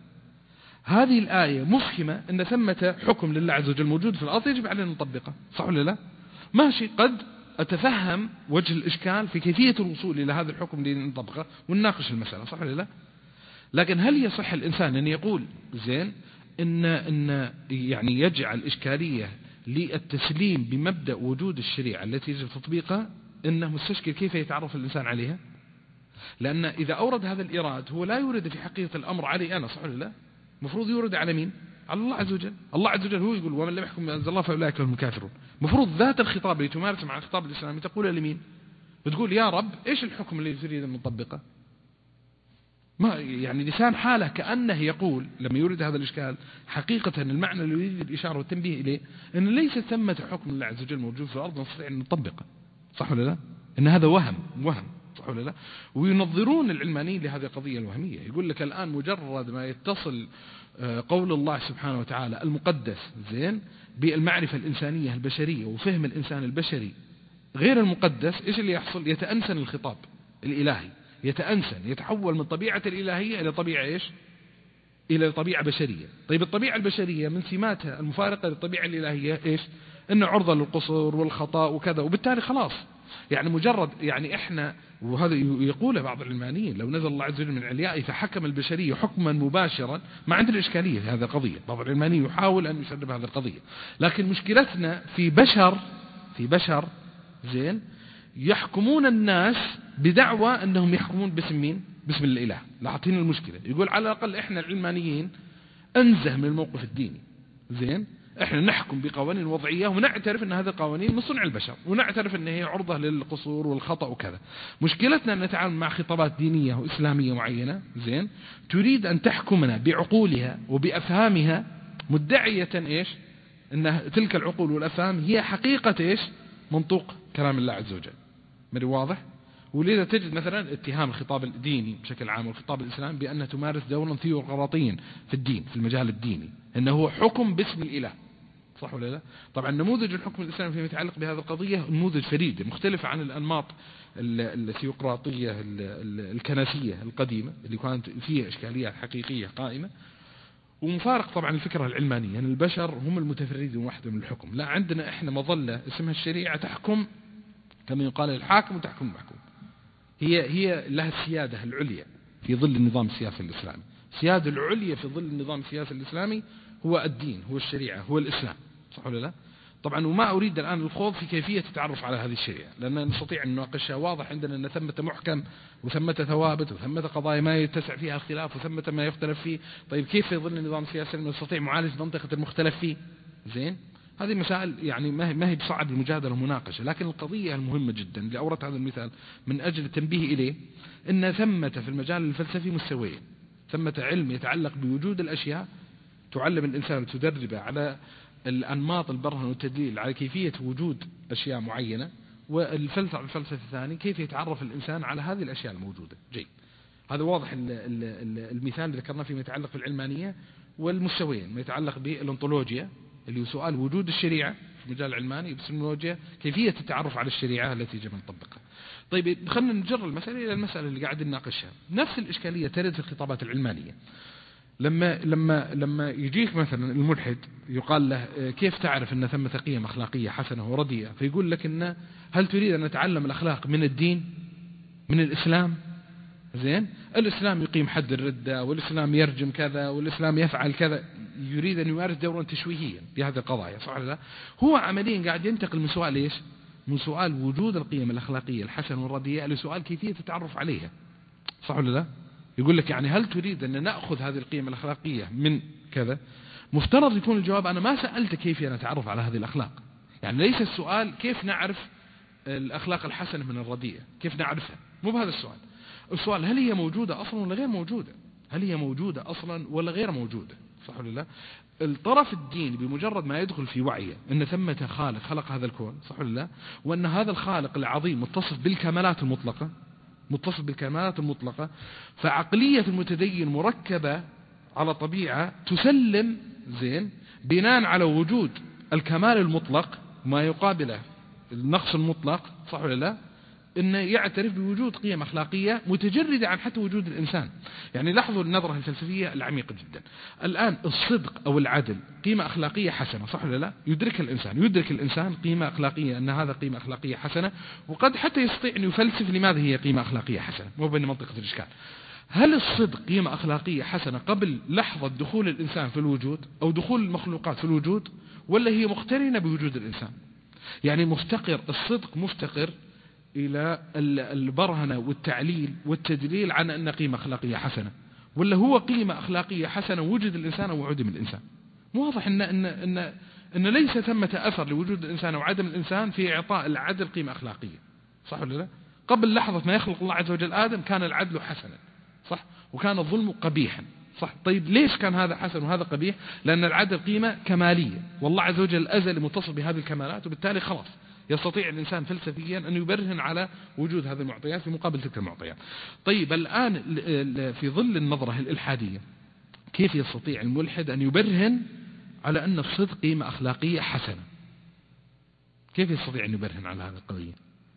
هذه الآية مفهمة أن ثمة حكم لله عز وجل موجود في الأرض يجب علينا نطبقه، صح ولا لا؟ ماشي، قد أتفهم وجه الإشكال في كيفية الوصول إلى هذا الحكم لنطبقه ونناقش المسألة، صح ولا لا؟ لكن هل يصح الإنسان أن يقول زين إن يعني يجعل إشكالية للتسليم بمبدأ وجود الشريعة التي يجب تطبيقها إنه مستشكل كيف يتعرف الإنسان عليها؟ لأن إذا أورد هذا الإيراد هو لا يورد في حقيقة الأمر علي أنا، صح ولا لا؟ مفروض يورد على مين؟ على الله عز وجل. الله عز وجل هو يقول ومن لم يحكم بما أنزل الله فأولئك هم الكافرون. مفروض ذات الخطاب اللي تمارس مع الخطاب الإسلامي تقول لمين؟ بتقول يا رب إيش الحكم اللي تريد أن نطبقه؟ ما يعني لسان حاله كأنه يقول لما يورد هذا الإشكال حقيقة المعنى اللي يريد الإشارة والتنبيه إليه أن ليس ثمة حكم الله عز وجل موجود في الأرض نستطيع أن نطبقه، صح ولا لا؟ إن هذا وهم، صح ولا لا؟ وينظرون العلمانيين لهذه القضية الوهمية. يقول لك الآن مجرد ما يتصل قول الله سبحانه وتعالى المقدس زين بالمعرفة الإنسانية البشرية وفهم الإنسان البشري غير المقدس، إيش اللي يحصل؟ يتأنسن الخطاب الإلهي، يتحول من طبيعة الإلهية إلى طبيعة إيش؟ إلى طبيعة بشرية. طيب الطبيعة البشرية من سماتها المفارقة للطبيعة الإلهية إيش؟ إنه عرضة للقصور والخطأ وكذا، وبالتالي خلاص يعني مجرد يعني إحنا، وهذا يقوله بعض العلمانيين، لو نزل الله عز وجل من عليائه فحكم البشرية حكما مباشرا ما عندنا إشكالية في هذه القضية. بعض العلمانيين يحاول أن يسرب هذه القضية، لكن مشكلتنا في بشر زين يحكمون الناس بدعوى أنهم يحكمون باسم مين؟ باسم الإله. لاحظين المشكلة؟ يقول على الأقل إحنا العلمانيين أنزه من الموقف الديني، زين، إحنا نحكم بقوانين وضعية ونعترف أن هذه القوانين من صنع البشر ونعترف أن هي عرضة للقصور والخطأ وكذا. مشكلتنا أن نتعامل مع خطابات دينية وإسلامية معينة، زين، تريد أن تحكمنا بعقولها وبأفهامها مدعية إيش؟ أن تلك العقول والأفهام هي حقيقة إيش؟ منطوق كلام الله عز وجل. مري واضح؟ ولذا تجد مثلا اتهام الخطاب الديني بشكل عام والخطاب الإسلامي بأنها تمارس دورا ثيوقراطيا في الدين، في المجال الديني، أنه هو حكم باسم الإله، صح ولا لا؟ طبعا نموذج الحكم الإسلامي فيما يتعلق بهذه القضية نموذج فريد مختلف عن الأنماط الثيوقراطية الكنسية القديمة اللي كانت فيها إشكاليات حقيقية قائمة، ومفارق طبعا الفكرة العلمانية أن البشر هم المتفردون وحدهم من الحكم. لا، عندنا إحنا مظلة اسمها الشريعة تحكم كما يقال الحاكم وتحكم المحكوم، هي لها السيادة العليا في ظل النظام السياسي الإسلامي. السيادة العليا في ظل النظام السياسي الإسلامي هو الدين، هو الشريعة، هو الإسلام، صح ولا لا؟ طبعا وما أريد الآن الخوض في كيفية التعرف على هذه الشريعة، لأن نستطيع أن نناقشها. واضح عندنا أن ثمة محكم وثمة ثوابت وثمة قضايا ما يتسع فيها الخلاف وثمة ما يختلف فيه. طيب كيف في ظل النظام السياسي نستطيع معالجة منطقة المختلف فيه؟ زين، هذه مسائل يعني ما هي بصعب المجادلة والمناقشة. لكن القضية المهمة جدا اللي أوردت هذا المثال من أجل التنبيه إليه أن ثمة في المجال الفلسفي مستويين. ثمة علم يتعلق بوجود الأشياء تعلم الإنسان وتدربه على الأنماط البرهن والتدليل على كيفية وجود أشياء معينة، والفلسفة الثاني كيف يتعرف الإنسان على هذه الأشياء الموجودة. جيد، هذا واضح المثال اللي ذكرناه فيما يتعلق بالعلمانية، والمستويين ما يتعلق بالأنطولوجيا اللي هو سؤال وجود الشريعة في المجال العلماني، بالسيمولوجيا كيفية التعرف على الشريعة التي يجب أن نطبقها. طيب خلينا نجر المسألة إلى المسألة اللي قاعد نناقشها. نفس الإشكالية ترد في الخطابات العلمانية. لما يجيك مثلا الملحد يقال له كيف تعرف أن ثمة قيم أخلاقية حسنة ورديئة، فيقول لك إن هل تريد أن نتعلم الأخلاق من الدين، من الإسلام؟ زين، الإسلام يقيم حد الردة، والإسلام يرجم كذا، والإسلام يفعل كذا، يريد أن يمارس دورا تشويهيا بهذه القضايا، صح ولا لا؟ هو عمليا قاعد ينتقل من سؤال إيش؟ من سؤال وجود القيم الأخلاقية الحسنة والرديئة لسؤال كيفية التعرف عليها، صح ولا لا؟ يقول لك يعني هل تريد أن نأخذ هذه القيم الأخلاقية من كذا؟ مفترض يكون الجواب أنا ما سألت كيف نتعرف على هذه الأخلاق. يعني ليس السؤال كيف نعرف الأخلاق الحسنة من الرديئة، كيف نعرفها، مو بهذا السؤال. السؤال هل هي موجودة أصلا ولا غير موجودة؟ هل هي موجودة أصلا ولا غير موجودة، صح ولا لا؟ الطرف الديني بمجرد ما يدخل في وعيه أن ثمة خالق خلق هذا الكون، صح ولا لا؟ وأن هذا الخالق العظيم متصف بالكمالات المطلقة، فعقلية المتدين مركبة على طبيعة تسلم زين بناء على وجود الكمال المطلق ما يقابله النقص المطلق، صح ولا لا؟ إنه يعترف بوجود قيم أخلاقية متجردة عن حتى وجود الإنسان. يعني لاحظوا النظرة الفلسفية العميقة جدا. الآن الصدق أو العدل قيمة أخلاقية حسنة، صح ولا لا؟ يدرك الإنسان قيمة أخلاقية، أن هذا قيمة أخلاقية حسنة، وقد حتى يستطيع أن يفلسف لماذا هي قيمة أخلاقية حسنة، مو بين منطقة الإشكال. هل الصدق قيمة أخلاقية حسنة قبل لحظة دخول الإنسان في الوجود أو دخول المخلوقات في الوجود، ولا هي مقترنة بوجود الإنسان؟ يعني الصدق مفتقر إلى البرهنة والتعليل والتدليل عن أن قيمة أخلاقية حسنة، ولا هو قيمة أخلاقية حسنة وجد الإنسان أو عدم الإنسان؟ واضح أن ليس ثمة أثر لوجود الإنسان أو عدم الإنسان في إعطاء العدل قيمة أخلاقية، صح ولا لا؟ قبل لحظة ما يخلق الله عز وجل آدم كان العدل حسنا، صح، وكان الظلم قبيحا، صح. طيب ليش كان هذا حسن وهذا قبيح؟ لأن العدل قيمة كمالية، والله عز وجل الأزل متصل بهذه الكمالات، وبالتالي خلاص يستطيع الإنسان فلسفيا أن يبرهن على وجود هذه المعطيات في مقابل تلك المعطيات. طيب الآن في ظل النظرة الإلحادية كيف يستطيع الملحد أن يبرهن على أن الصدق قيمة أخلاقية حسنة؟ كيف يستطيع أن يبرهن على هذه القضية؟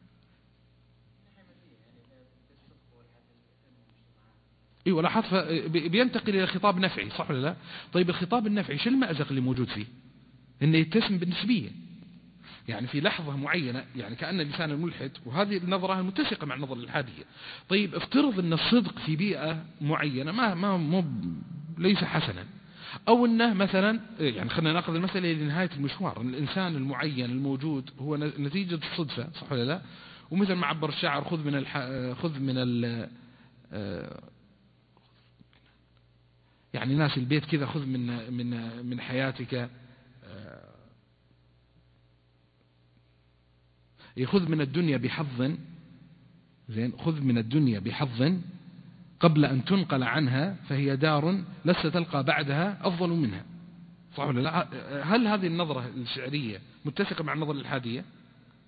ايوه، لاحظت بينتقل الى خطاب نفعي، صح ولا لا؟ طيب الخطاب النفعي شو المأزق اللي موجود فيه؟ انه يتسم بالنسبيه، يعني في لحظه معينه، يعني كأن لسان الملحد، وهذه النظره المتسقه مع النظره الإلحادية. طيب افترض ان الصدق في بيئه معينه ما ليس حسنا، او انه مثلا، يعني خلينا ناخذ المساله لنهايه المشوار، الانسان المعين الموجود هو نتيجه الصدفه، صح ولا لا؟ ومثل ما عبر الشاعر خذ من يعني ناس البيت كذا، خذ من حياتك، خذ من الدنيا بحظ، زين، خذ من الدنيا بحظ قبل أن تنقل عنها، فهي دار لست تلقى بعدها أفضل منها، صح ولا لا؟ هل هذه النظرة الشعرية متفقة مع النظرة الإلحادية؟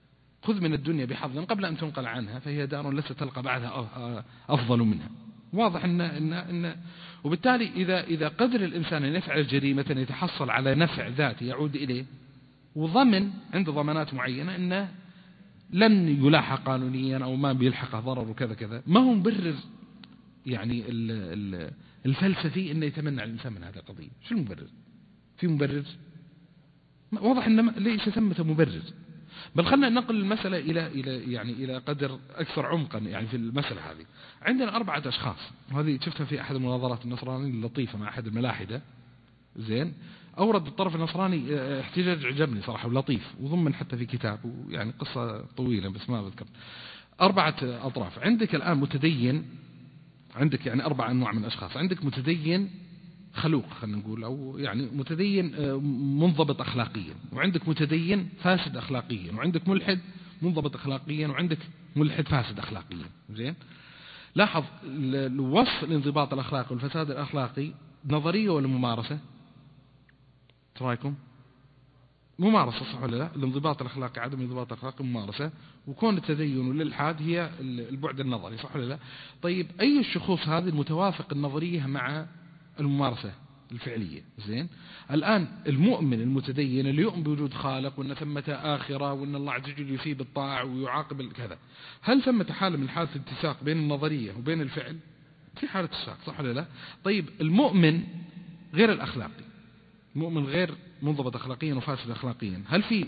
خذ من الدنيا بحظ قبل أن تنقل عنها، فهي دار لست تلقى بعدها أفضل منها. واضح إن وبالتالي إذا قدر الإنسان أن يفعل جريمة يتحصل على نفع ذاتي يعود إليه، وضمن عنده ضمانات معينة أنه لن يلاحق قانونيا أو ما بيلحقه ضرر وكذا كذا، ما هو مبرر يعني الفلسفي أنه يتمنع الإنسان من هذه القضية. شو المبرر؟ في مبرر؟ واضح أن ليس ثمة مبرر. بل خلنا ننقل المسألة إلى قدر أكثر عمقا يعني في المسألة هذه. عندنا 4 أشخاص، وهذه شفتها في أحد المناظرات النصرانية اللطيفة مع أحد الملاحدة، زين، أورد الطرف النصراني احتجاج عجبني صراحة ولطيف، وضمن حتى في كتاب، يعني قصة طويلة بس ما بذكر. 4 أطراف. عندك الآن متدين، عندك يعني 4 أنواع من الأشخاص. عندك متدين خلوق خلينا نقول، أو يعني متدين منضبط أخلاقيا، وعندك متدين فاسد أخلاقيا، وعندك ملحد منضبط أخلاقيا، وعندك ملحد فاسد أخلاقيا. زين، لاحظ وصف الانضباط الأخلاقي والفساد الأخلاقي نظرية ولا ممارسة؟ رأيكم؟ ممارسة صح ولا لا؟ الانضباط الأخلاقي عدم الانضباط الأخلاقي ممارسة، وكون التدين والإلحاد هي البعد النظري صح ولا لا؟ طيب أي الشخوص هذه المتوافق النظرية مع الممارسة الفعلية؟ زين، الآن المؤمن المتدين اللي يؤمن بوجود خالق وأن ثمة آخرة وأن الله عز وجل يثيب الطاعة ويعاقب كذا، هل ثمة حالة من حالة الاتساق بين النظرية وبين الفعل؟ في حالة اتساق صح ولا لا؟ طيب المؤمن غير الأخلاقي، المؤمن غير منضبط أخلاقيا وفاسد أخلاقيا، هل في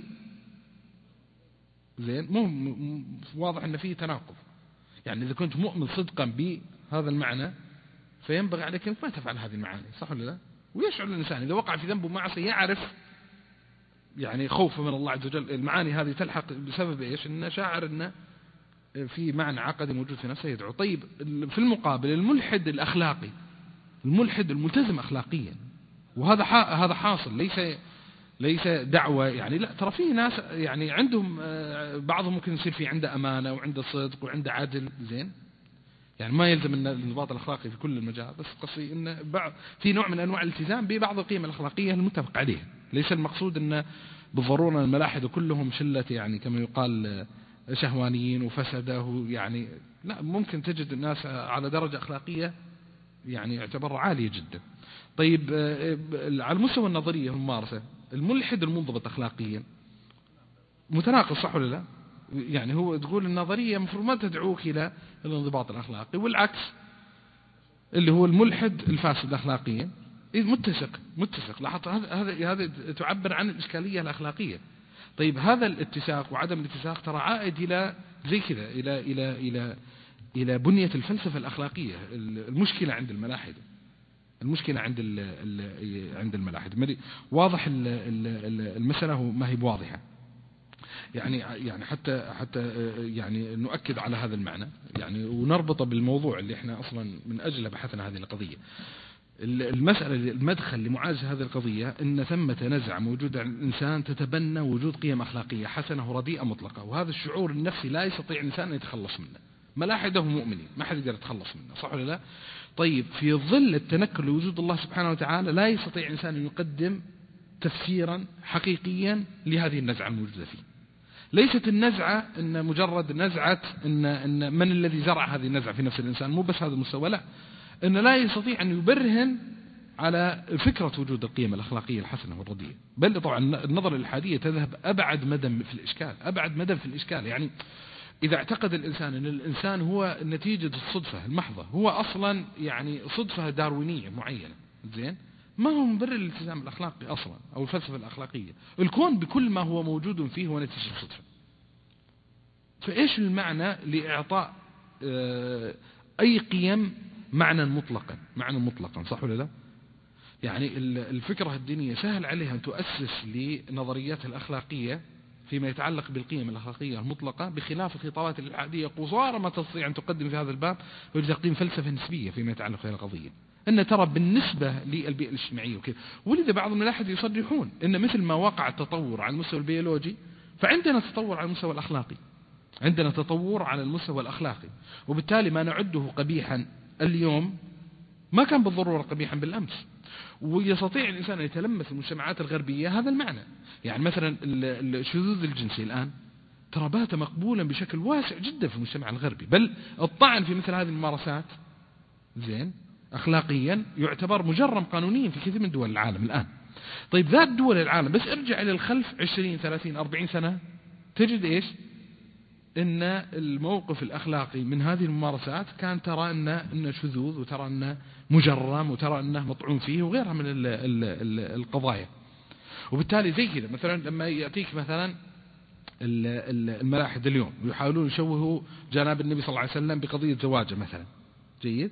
زين؟ واضح أن في تناقض. يعني إذا كنت مؤمن صدقا بهذا المعنى فينبغي عليك أنك ما تفعل هذه المعاني صح ولا لا؟ ويشعر الإنسان إذا وقع في ذنب ومعصية يعرف يعني خوفه من الله عز وجل، المعاني هذه تلحق بسبب إيش؟ إنه شاعر إنه في معنى عقدي موجود في نفسه يدعو. طيب في المقابل الملحد الأخلاقي، الملحد الملتزم أخلاقيا، وهذا هذا حاصل، ليس دعوة يعني، لا ترى فيه ناس يعني عندهم بعضهم ممكن يصير في عنده أمانة وعنده صدق وعنده عدل. زين، يعني ما يلزم أن الانضباط الأخلاقي في كل المجال، بس قصدي أن في نوع من أنواع الالتزام ببعض القيم الأخلاقية المتفق عليها. ليس المقصود أن بالضرورة الملاحدة كلهم شلة يعني كما يقال شهوانيين وفسده يعني، لا، ممكن تجد الناس على درجة أخلاقية يعني يعتبر عالية جدا. طيب على المستوى النظرية والممارسة الملحد المنضبط أخلاقيا متناقض صح ولا لا؟ يعني هو تقول النظرية مفروض ما تدعوك إلى الانضباط الأخلاقي، والعكس اللي هو الملحد الفاسد أخلاقيا متسق. لاحظت هذا تعبر عن الإشكالية الأخلاقية. طيب هذا الاتساق وعدم الاتساق ترى عائد إلى زي كذا إلى بنية الفلسفة الأخلاقية. المشكلة عند الملاحدة، المشكلة عند الملاحدة واضح المسألة ما هي واضحة. يعني حتى يعني نؤكد على هذا المعنى يعني ونربطه بالموضوع اللي احنا اصلا من اجله بحثنا هذه القضية. المسألة المدخل لمعالجة هذه القضية ان ثمة نزعة موجودة عند الانسان تتبنى وجود قيم اخلاقية حسنة ورديئة مطلقة، وهذا الشعور النفسي لا يستطيع الانسان ان يتخلص منه. ملاحده مؤمنين ما حد يقدر يتخلص منه صح ولا لا؟ طيب في ظل التنكر لوجود الله سبحانه وتعالى لا يستطيع الانسان ان يقدم تفسيرا حقيقيا لهذه النزعة الموجودة فيه. ليست النزعة إن مجرد نزعة إن من الذي زرع هذه النزعة في نفس الإنسان، مو بس هذا المستوى، لا، إن لا يستطيع أن يبرهن على فكرة وجود القيم الأخلاقية الحسنة والرديئة. بل طبعا النظر الإلحادية تذهب أبعد مدى في الإشكال، يعني إذا اعتقد الإنسان أن الإنسان هو نتيجة الصدفة المحضة، هو أصلا يعني صدفة داروينية معينة، زين، ما هو مبرر الالتزام الأخلاقي أصلا أو الفلسفة الأخلاقية. الكون بكل ما هو موجود فيه هو نتيجة الصدفة. فإيش المعنى لإعطاء أي قيم معنى مطلقا صح ولا لا؟ يعني الفكرة الدينية سهل عليها أن تؤسس لنظريات الأخلاقية فيما يتعلق بالقيم الأخلاقية المطلقة، بخلاف الخطابات الإلحادية قصارى ما تستطيع أن تقدم في هذا الباب وتقدم فلسفة نسبية فيما يتعلق بهذه القضية. أن ترى بالنسبة للبيئة الاجتماعية وكذا، ولذا بعض الملاحدة يصرحون أن مثل ما وقع التطور على المستوى البيولوجي فعندنا تطور على المستوى الأخلاقي، عندنا تطور على المستوى الأخلاقي، وبالتالي ما نعده قبيحا اليوم ما كان بالضرورة قبيحا بالأمس. ويستطيع الإنسان أن يتلمس المجتمعات الغربية هذا المعنى. يعني مثلا الشذوذ الجنسي الآن ترى بات مقبولا بشكل واسع جدا في المجتمع الغربي، بل الطعن في مثل هذه الممارسات زين أخلاقيا يعتبر مجرم قانونيا في كثير من دول العالم الآن. طيب ذات دول العالم بس ارجع إلى الخلف 20 30 40 سنة تجد إيش؟ إن الموقف الأخلاقي من هذه الممارسات كان ترى إنه شذوذ، وترى إنه مجرم، وترى إنه مطعون فيه، وغيرها من القضايا. وبالتالي زي كذا مثلا لما يأتيك مثلا الملاحدة اليوم يحاولون يشوهوا جناب النبي صلى الله عليه وسلم بقضية زواجه مثلا، جيد،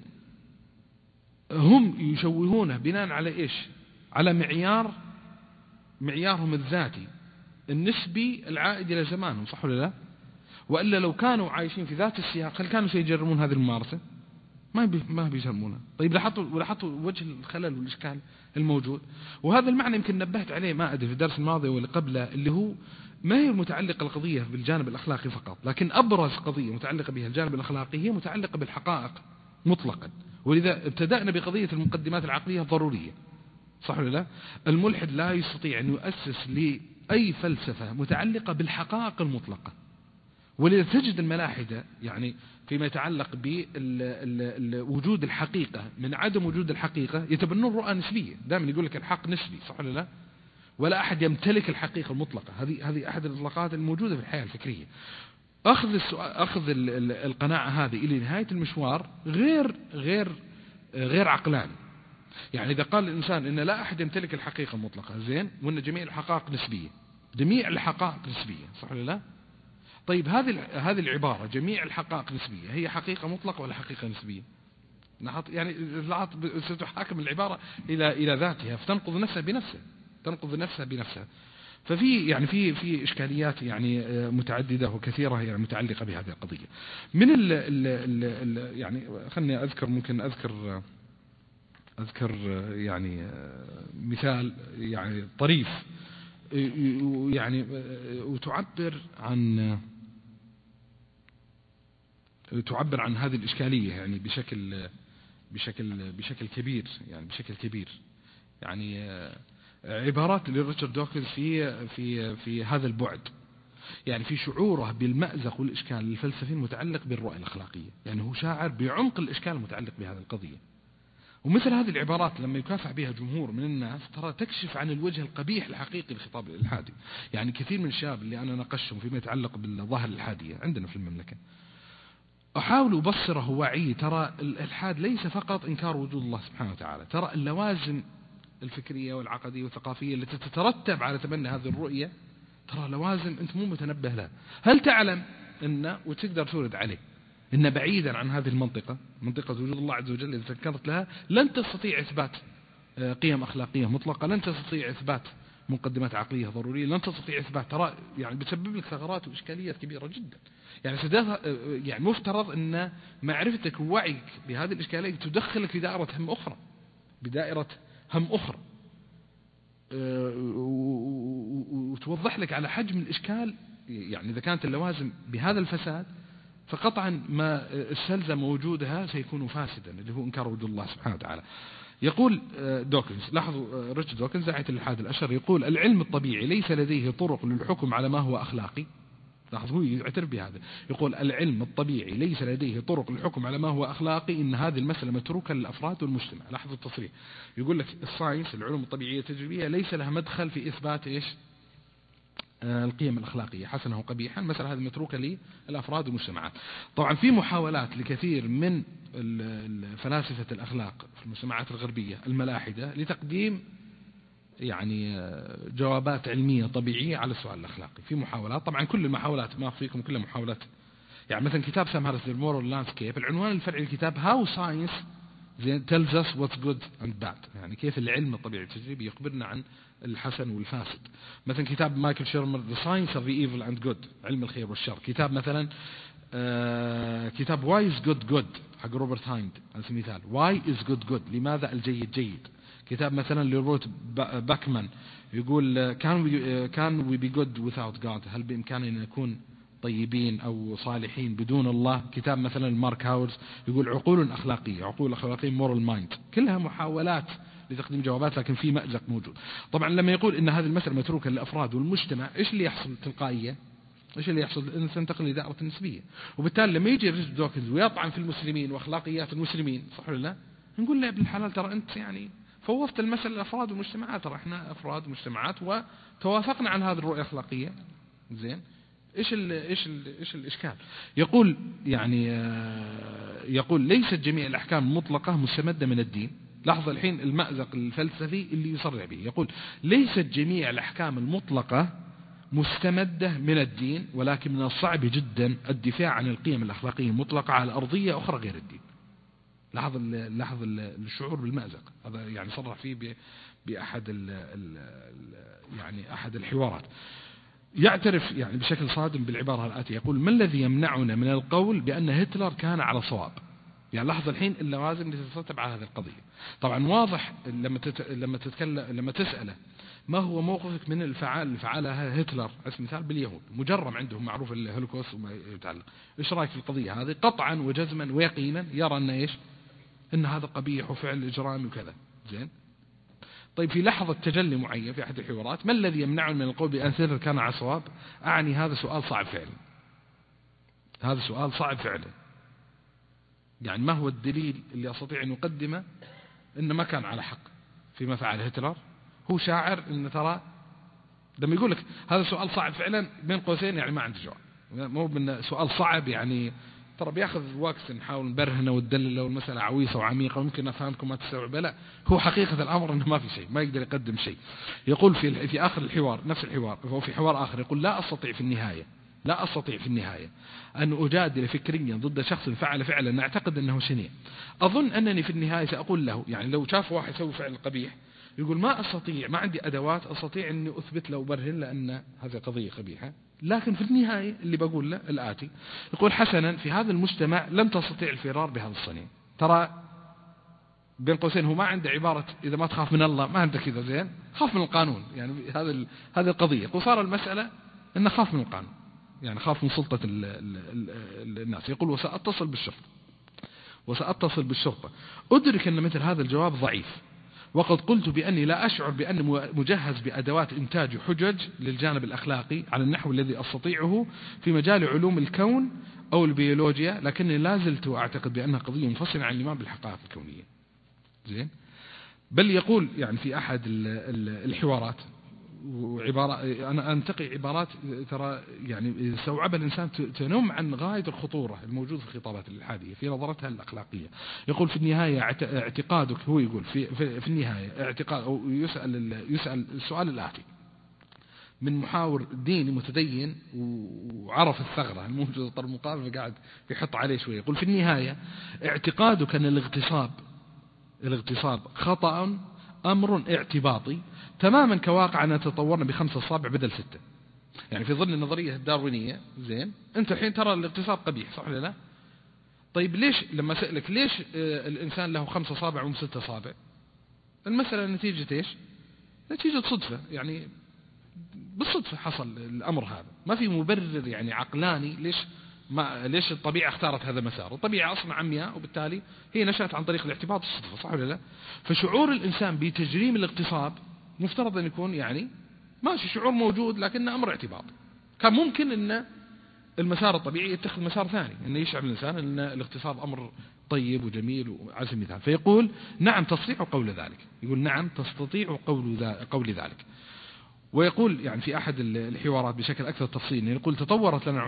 هم يشوهونه بناء على إيش؟ على معيارهم الذاتي النسبي العائد إلى زمانهم، صح ولا لا؟ وإلا لو كانوا عايشين في ذات السياق هل كانوا سيجرمون هذه الممارسة؟ ما بيجرمونها. طيب لاحظتوا وجه الخلل والإشكال الموجود. وهذا المعنى يمكن نبهت عليه ما أدري في الدرس الماضي واللي قبله، اللي هو ما هي متعلقة القضية بالجانب الأخلاقي فقط، لكن أبرز قضية متعلقة بها الجانب الأخلاقي هي متعلقة بالحقائق مطلقا. ولذا ابتدأنا بقضية المقدمات العقلية الضرورية، صح ولا لا؟ الملحد لا يستطيع أن يؤسس لأي فلسفة متعلقة بالحقائق المطلقة. ولذا تجد الملاحدة يعني فيما يتعلق بوجود الحقيقة من عدم وجود الحقيقة يتبنون رؤى نسبية، دائما يقول لك الحق نسبي، صح ولا لا؟ ولا أحد يمتلك الحقيقة المطلقة. هذه أحد الإطلاقات الموجودة في الحياة الفكرية. أخذ القناعة هذه إلى نهاية المشوار غير عقلاني. يعني إذا قال الإنسان إن لا أحد يمتلك الحقيقة المطلقة، زين، وإن جميع الحقائق نسبية، جميع الحقائق نسبية، صح ولا لا؟ طيب هذه العبارة جميع الحقائق نسبية هي حقيقة مطلقة ولا حقيقة نسبية؟ يعني ستحاكم العبارة إلى ذاتها، فتنقض نفسها بنفسها. ففي في إشكاليات يعني متعددة وكثيرة يعني متعلقة بهذه القضية. من يعني خلني ممكن أذكر يعني مثال يعني طريف يعني وتعبر عن هذه الإشكالية يعني بشكل كبير، يعني بشكل كبير. يعني عبارات لريتشارد دوكنز في هذا البعد، يعني في شعوره بالمأزق والإشكال الفلسفي المتعلق بالرؤية الأخلاقية. يعني هو شاعر بعمق الإشكال المتعلق بهذه القضية. ومثل هذه العبارات لما يكافح بها جمهور من الناس ترى تكشف عن الوجه القبيح الحقيقي للخطاب الإلحادي. يعني كثير من الشباب اللي أنا ناقشهم فيما يتعلق بالظاهرة الإلحادية عندنا في المملكة أحاول أبصره وعي، ترى الإلحاد ليس فقط إنكار وجود الله سبحانه وتعالى، ترى اللوازم الفكرية والعقدية والثقافية التي تترتب على تبني هذه الرؤية ترى لوازم أنت مو متنبه لها. هل تعلم أن وتقدر تورد عليه إن بعيدا عن هذه منطقة وجود الله عز وجل إذا فكرت لها لن تستطيع إثبات قيم أخلاقية مطلقة، لن تستطيع إثبات مقدمات عقلية ضرورية، لن تستطيع إثبات، ترى يعني بتسبب لك ثغرات وإشكاليات كبيرة جدا. يعني يعني مفترض أن معرفتك ووعيك بهذه الإشكالية تدخلك في بدائرة هم أخرى وتوضح لك على حجم الإشكال. يعني إذا كانت اللوازم بهذا الفساد فقطعا ما استلزم وجودها سيكون فاسدا، اللي هو إنكار وجود الله سبحانه وتعالى. يقول دوكنز، لاحظوا ريتشارد دوكنز داعية الإلحاد الأشهر، يقول العلم الطبيعي ليس لديه طرق للحكم على ما هو أخلاقي. لاحظوا هو يعترف بهذا، يقول العلم الطبيعي ليس لديه طرق للحكم على ما هو أخلاقي، إن هذه المسألة متروكة للأفراد والمجتمع. لاحظوا التصريح، يقول لك الساينس العلوم الطبيعية التجريبية ليس لها مدخل في إثبات إيش القيم الأخلاقية حسنة وقبيحا، مثلا هذه متروكة للأفراد والمجتمعات. طبعا في محاولات لكثير من فلاسفة الأخلاق في المجتمعات الغربية الملاحدة لتقديم يعني جوابات علمية طبيعية على السؤال الأخلاقي. في محاولات، طبعا كل المحاولات ما أخفيكم كلها محاولات. يعني مثلا كتاب سام هاريس The Moral Landscape، العنوان الفرعي للكتاب How Science tells us what's good and bad، يعني كيف العلم الطبيعي التجريبي يخبرنا عن الحسن والفاسد. مثلا كتاب مايكل شيرمر The Science of the Evil and Good، علم الخير والشر. كتاب مثلا كتاب Why is Good Good حق روبرت هايند على سبيل المثال، Why is Good Good، لماذا الجيد جيد. كتاب مثلا لروت باكمان يقول Can we be good without God، هل بإمكاننا أن نكون طيبين أو صالحين بدون الله. كتاب مثلا مارك هاورز يقول عقول أخلاقية moral mind. كلها محاولات لتقديم جوابات، لكن في مأزق موجود. طبعا لما يقول إن هذه المسألة متروكة للأفراد والمجتمع، إيش اللي يحصل تلقائيا؟ إيش اللي يحصل؟ إن تنتقل لدائرة النسبية. وبالتالي لما يجي ريتشارد دوكنز ويطعن في المسلمين وأخلاقيات المسلمين، صح ولا لا؟ نقول له يا ابن الحلال ترى أنت يعني فوضت المسألة لأفراد ومجتمعات، ترى إحنا أفراد ومجتمعات وتوافقنا على هذه الرؤية الأخلاقية. زين، إيش الإشكال؟ يقول يعني يقول ليست جميع الأحكام المطلقة مستمدة من الدين. لاحظ الحين المأزق الفلسفي اللي يصرح به. يقول ليست جميع الأحكام المطلقة مستمدة من الدين، ولكن من الصعب جدا الدفاع عن القيم الأخلاقية المطلقة على أرضية أخرى غير الدين. لاحظ الشعور بالمأزق هذا، يعني صرح فيه بأحد يعني أحد الحوارات. يعترف يعني بشكل صادم بالعبارة الآتية، يقول ما الذي يمنعنا من القول بأن هتلر كان على صواب؟ يعني لاحظ الحين اللوازم اللي تترتب على هذه القضية. طبعا واضح لما تسأله ما هو موقفك من الفعال اللي فعلها هتلر على سبيل المثال باليهود، مجرم عندهم معروف الهولوكوست وما يتعلق، ايش رايك في القضية هذه؟ قطعا وجزما ويقينا يرى ان ايش؟ ان هذا قبيح وفعل اجرامي وكذا. زين، طيب في لحظة تجلي معين في أحد الحوارات، ما الذي يمنعنا من القول بأن هتلر كان على صواب؟ أعني هذا سؤال صعب فعلا، هذا سؤال صعب فعلا. يعني ما هو الدليل اللي أستطيع أن أقدمه إن ما كان على حق فيما فعل هتلر؟ هو شاعر إن ترى لما يقول لك هذا سؤال صعب فعلا بين قوسين يعني ما عنده جواب، مو من سؤال صعب يعني ترى بياخذ وقت نحاول نبرهنه وندلله والمسألة عويصة وعميقة ويمكن أفهمكم ما تستوعب. لا، هو حقيقة الأمر أنه ما في شيء، ما يقدر يقدم شيء. يقول في آخر الحوار، نفس الحوار هو في حوار آخر، يقول لا أستطيع في النهاية أن أجادل فكريا ضد شخص فعل فعلا أعتقد أنه شنيع. أظن أنني في النهاية سأقول له، يعني لو شاف واحد يسوي فعل قبيح يقول ما أستطيع، ما عندي أدوات أستطيع أني أثبت له وبرهن له أن هذه قضية قبيحة، لكن في النهاية اللي بقول له الآتي. يقول حسنا في هذا المجتمع لم تستطيع الفرار بهذا الصنيع. ترى بين قوسين هو ما عنده عبارة إذا ما تخاف من الله ما عنده كذا، زين، خاف من القانون. يعني هذه القضية، وصار المسألة أنه خاف من القانون، يعني خاف من سلطة الناس. يقول وسأتصل بالشرطة. أدرك أن مثل هذا الجواب ضعيف، وقد قلت بأني لا أشعر بأني مجهز بأدوات إنتاج حجج للجانب الأخلاقي على النحو الذي أستطيعه في مجال علوم الكون أو البيولوجيا، لكني لا زلت أعتقد بأنها قضية منفصلة عن الإيمان بالحقائق الكونية. زين، بل يقول يعني في أحد الحوارات وعبارة، أنا أنتقي عبارات ترى يعني استوعبها الإنسان تنم عن غاية الخطورة الموجودة في الخطابات الإلحادية في نظرتها الأخلاقية. يقول في النهاية اعتقادك، هو يقول في النهاية اعتقاد، أو يسأل السؤال الآتي من محاور ديني متدين وعرف الثغرة الموجودة طرف مقابل فقاعد يحط عليه شوية. يقول في النهاية اعتقادك أن الاغتصاب خطأ أمر اعتباطي تماما كواقع أن تطورنا ب5 أصابع بدل 6. يعني في ظل النظرية الداروينية، زين، أنت الحين ترى الاغتصاب قبيح، صح ولا لا؟ طيب ليش لما سألك ليش الإنسان له 5 أصابع و6 أصابع؟ المسألة نتيجة إيش؟ نتيجة صدفة، يعني بالصدفة حصل الأمر هذا، ما في مبرر يعني عقلاني ليش الطبيعة اختارت هذا المسار. الطبيعة أصلا عمياء، وبالتالي هي نشأت عن طريق الاعتباط الصدفة، صح ولا لا؟ فشعور الإنسان بتجريم الاغتصاب مفترض أن يكون يعني ماشي شعور موجود، لكنه أمر اعتباط. كان ممكن أن المسار الطبيعي يتخذ مسار ثاني، أن يشعر الإنسان أن الاغتصاب أمر طيب وجميل وعلى سبيل المثال. فيقول نعم تستطيع قول ذلك، يقول نعم تستطيع قول ذلك. ويقول يعني في أحد الحوارات بشكل أكثر تفصيل، يقول تطورت لنا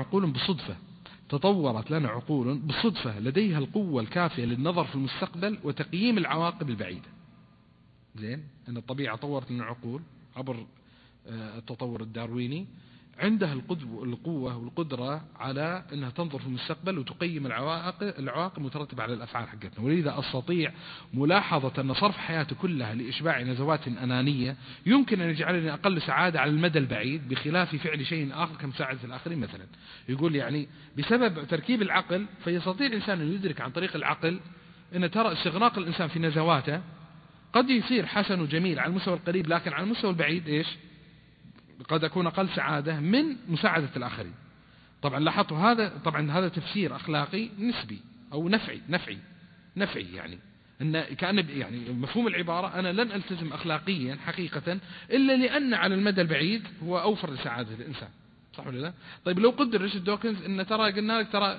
عقول بالصدفة لديها القوة الكافية للنظر في المستقبل وتقييم العواقب البعيدة. زين، أن الطبيعة طورت لنا عقول عبر التطور الدارويني عندها القوة والقدرة على أنها تنظر في المستقبل وتقيم العواقب المترتبة على الأفعال حقتنا. ولذا أستطيع ملاحظة أن صرف حياتي كلها لإشباع نزوات أنانية يمكن أن يجعلني أقل سعادة على المدى البعيد بخلاف فعل شيء آخر كمساعدة الآخرين مثلا. يقول يعني بسبب تركيب العقل فيستطيع الإنسان أن يدرك عن طريق العقل أن ترى استغراق الإنسان في نزواته قد يصير حسن وجميل على المستوى القريب، لكن على المستوى البعيد إيش؟ قد أكون أقل سعادة من مساعدة الآخرين. طبعا لاحظوا هذا تفسير أخلاقي نسبي أو نفعي يعني أن كأن يعني مفهوم العبارة أنا لن ألتزم أخلاقيا حقيقة إلا لأن على المدى البعيد هو أوفر لسعادة الإنسان. صح ولا لا؟ طيب لو قدر ريتشارد دوكنز إن ترى قلنا لك ترى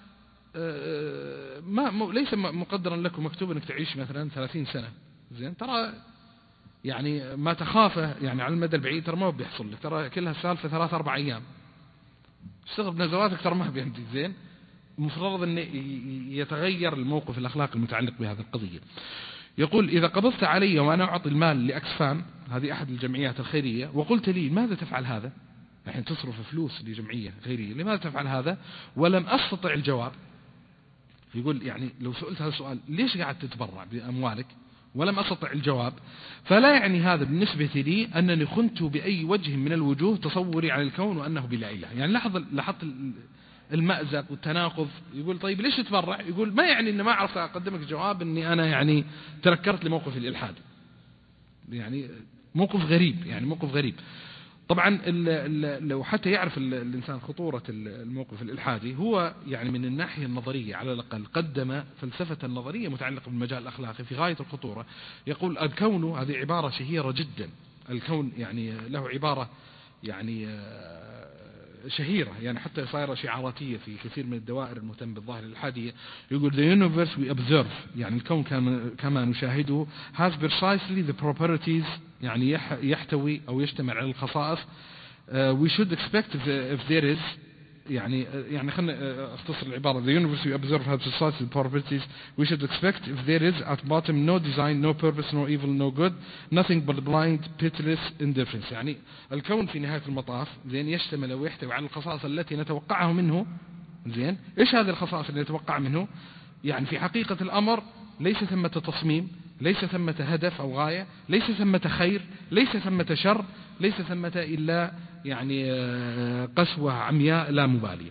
ليس مقدرا لك ومكتوب انك تعيش مثلا 30 سنة، زين، ترى يعني ما تخافه يعني على المدى البعيد ترى ما بيحصل لك، ترى كلها سالفة 3-4 أيام اشتغل بنزواتك ترى ما بيمدي، زين. مفترض أن يتغير الموقف الأخلاقي المتعلق بهذه القضية. يقول إذا قبضت علي وأنا أعطي المال لأكسفام، هذه أحد الجمعيات الخيرية، وقلت لي لماذا تفعل هذا؟ الحين تصرف فلوس لجمعية خيرية، لماذا تفعل هذا؟ ولم أستطع الجواب. يقول يعني لو سئلت هذا السؤال ليش قاعد تتبرع بأموالك ولم أستطع الجواب، فلا يعني هذا بالنسبة لي أنني خنت بأي وجه من الوجوه تصوري عن الكون وأنه بلا إله. يعني لاحظت المأزق والتناقض. يقول طيب ليش تتبرع؟ يقول ما يعني أن ما أعرف أقدمك جواب أني أنا يعني تنكرت لموقف الإلحاد. يعني موقف غريب، يعني موقف غريب. طبعا لو حتى يعرف الإنسان خطورة الموقف الإلحادي، هو يعني من الناحية النظرية على الأقل قدم فلسفة نظرية متعلقة بالمجال الأخلاقي في غاية الخطورة. يقول الكون، هذه عبارة شهيرة جدا، الكون يعني له عبارة يعني شهيرة، يعني حتى صايرة شعاراتية في كثير من الدوائر المهتمة بالظاهرة الإلحادية. يقول the universe we observe، يعني الكون كما نشاهده has precisely the properties، يعني يحتوي أو يشتمل على الخصائص we should expect if there is، يعني خلنا اختصر العبارة the universe we observe has precisely the properties we should expect if there is at bottom no design no purpose no evil no good nothing but blind pitiless indifference. يعني الكون في نهاية المطاف زين يشتمل ويحتوي على الخصائص التي نتوقعها منه. زين، ايش هذه الخصائص اللي نتوقع منه؟ يعني في حقيقة الأمر ليس ثمة تصميم، ليس ثمة هدف أو غاية، ليس ثمة خير، ليس ثمة شر، ليس ثمة إلا يعني قسوة عمياء لا مبالية.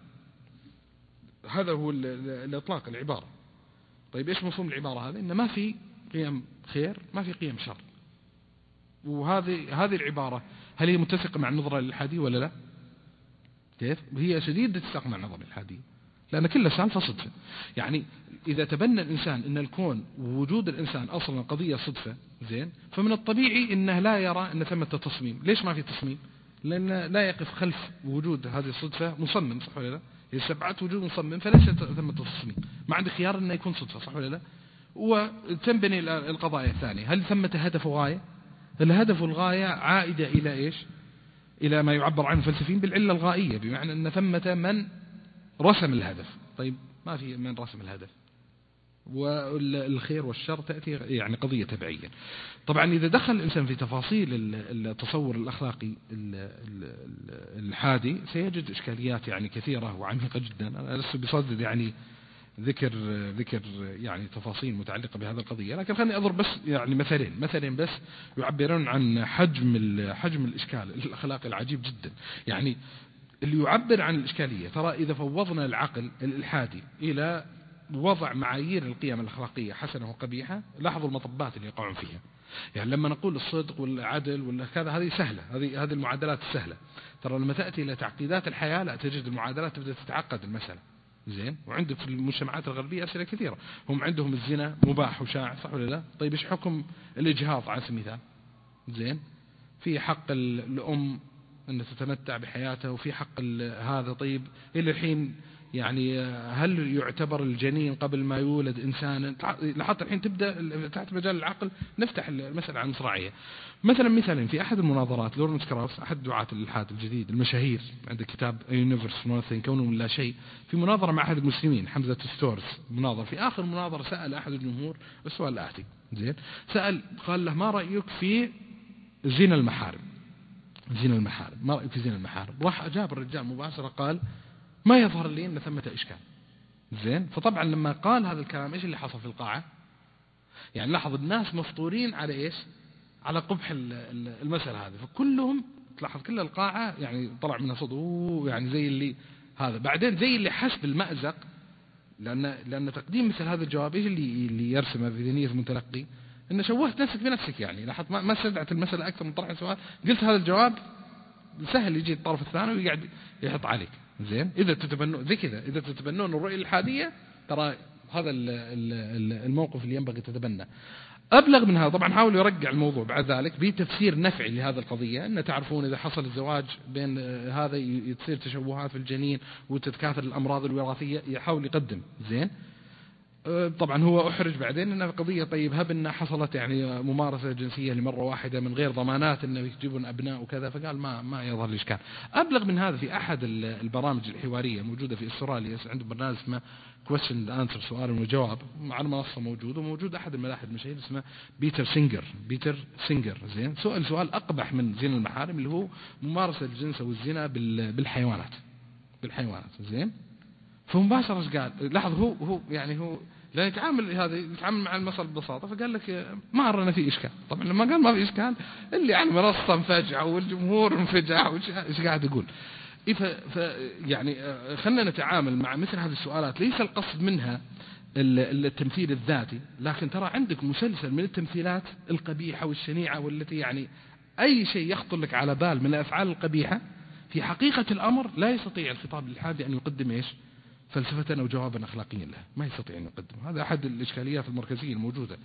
هذا هو الإطلاق العبارة. طيب إيش مفهوم العبارة هذا؟ إن ما في قيم خير، ما في قيم شر. وهذه العبارة هل هي متسقة مع النظرة الإلحادية ولا لا؟ كيف؟ هي شديدة الاتساق مع النظرة الإلحادية، لأن كل سالفة صدفة. يعني إذا تبنى الإنسان أن الكون ووجود الإنسان أصلا قضية صدفة، زين، فمن الطبيعي أنه لا يرى أن ثمة تصميم. ليش ما في تصميم؟ لأن لا يقف خلف وجود هذه الصدفة مصمم، صح ولا لا؟ إذا سبعت وجود مصمم فليس ثمة تصميم، ما عنده خيار أنه يكون صدفة، صح ولا لا؟ وتنبني القضايا الثانية، هل ثمة هدف وغاية؟ الهدف والغاية عائدة إلى إيش؟ إلى ما يعبر عنه الفلسفيين بالعلة الغائية، بمعنى أن ثمة من رسم الهدف. طيب ما في من رسم الهدف، والخير والشر تأتي يعني قضية تبعية. طبعا إذا دخل الإنسان في تفاصيل التصور الأخلاقي الحادي سيجد إشكاليات يعني كثيرة وعميقة جدا. أنا لست بصدد يعني ذكر يعني تفاصيل متعلقة بهذه القضية، لكن خلني أضرب بس يعني مثلين بس يعبرون عن حجم الإشكال الأخلاقي العجيب جدا. يعني اللي يعبر عن الإشكالية، ترى إذا فوضنا العقل الإلحادي إلى وضع معايير القيم الأخلاقية حسنة وقبيحة، لاحظوا المطبات اللي يقعون فيها. يعني لما نقول الصدق والعدل والكذا هذه سهلة، هذه المعادلات السهلة. ترى لما تأتي إلى تعقيدات الحياة لا تجد المعادلات تبدأ تتعقد المسألة. زين، وعندك في المجتمعات الغربية أسئلة كثيرة. هم عندهم الزنا مباح وشاع، صح ولا لا؟ طيب إيش حكم الإجهاض على سبيل المثال؟ زين، في حق الأم أن تتمتع بحياتها وفي حق هذا. طيب إلى الحين يعني هل يعتبر الجنين قبل ما يولد إنسانا؟ لحتى الحين تبدأ تحت مجال العقل نفتح المسألة عن مصراعية. مثلا في أحد المناظرات لورنس كراوس أحد دعاة الإلحاد الجديد المشاهير، عنده كتاب Universe Nothing كونه من لا شيء، في مناظرة مع أحد المسلمين حمزة ستورز مناظر، في آخر مناظرة سأل أحد الجمهور السؤال الآتي. زين، قال له ما رأيك في زنا المحارم؟ ما رأيك في زنا المحارم؟ راح أجاب الرجال مباشرة قال ما يظهر لي أن ثمة إشكال. زين، فطبعا لما قال هذا الكلام إيش اللي حصل في القاعة؟ يعني لاحظ الناس مفطورين على إيش؟ على قبح المسألة هذه، فكلهم تلاحظ كل القاعة يعني طلع منها صوت يعني زي اللي هذا. بعدين زي اللي حس بالمأزق، لأن تقديم مثل هذا الجواب إيش اللي يرسمه في ذهنية المتلقي؟ إن شوهت نفسك بنفسك. يعني لاحظ ما استدعت المسألة أكثر من طرح السؤال، قلت هذا الجواب سهل يجي الطرف الثاني ويقعد يحط عليك. زين، إذا تتبنون زي كذا، إذا تتبنون الرؤية الإلحادية ترى هذا الموقف اللي ينبغي تتبنى. أبلغ من هذا طبعا حاول يرجع الموضوع بعد ذلك بتفسير نفعي لهذا القضية، أن تعرفون إذا حصل الزواج بين هذا يصير تشوهات في الجنين وتتكاثر الأمراض الوراثية، يحاول يقدم زين. طبعا هو أحرج بعدين أن القضية طيب هب أن حصلت يعني ممارسة جنسية لمرة واحدة من غير ضمانات أنه يجيبون أبناء وكذا، فقال ما يظهر لي إشكال. أبلغ من هذا في أحد البرامج الحوارية موجودة في أستراليا، عنده برنامج اسمه question and answer، سؤال وجواب، على المنصة موجود، وموجود أحد الملاحد المشاهير اسمه بيتر سينجر زين، سؤال أقبح من زين المحارم اللي هو ممارسة الجنس أو الزنا بالحيوانات زين. فمباشرة قال لاحظ هو يعني هو لا يتعامل مع المسألة ببساطة، فقال لك ما أرانا في إشكال. طبعا لما قال ما في إشكال اللي على المنصة انفجع والجمهور انفجع وإيش قاعد يقول. يعني خلنا نتعامل مع مثل هذه السؤالات، ليس القصد منها التمثيل الذاتي، لكن ترى عندك مسلسل من التمثيلات القبيحة والشنيعة، والتي يعني أي شيء يخطر لك على بال من الأفعال القبيحة في حقيقة الأمر لا يستطيع الخطاب للحادي أن يقدم إيش فلسفة أو جوابا أخلاقيا له، ما يستطيع أن يقدم. هذا أحد الإشكاليات المركزية الموجودة.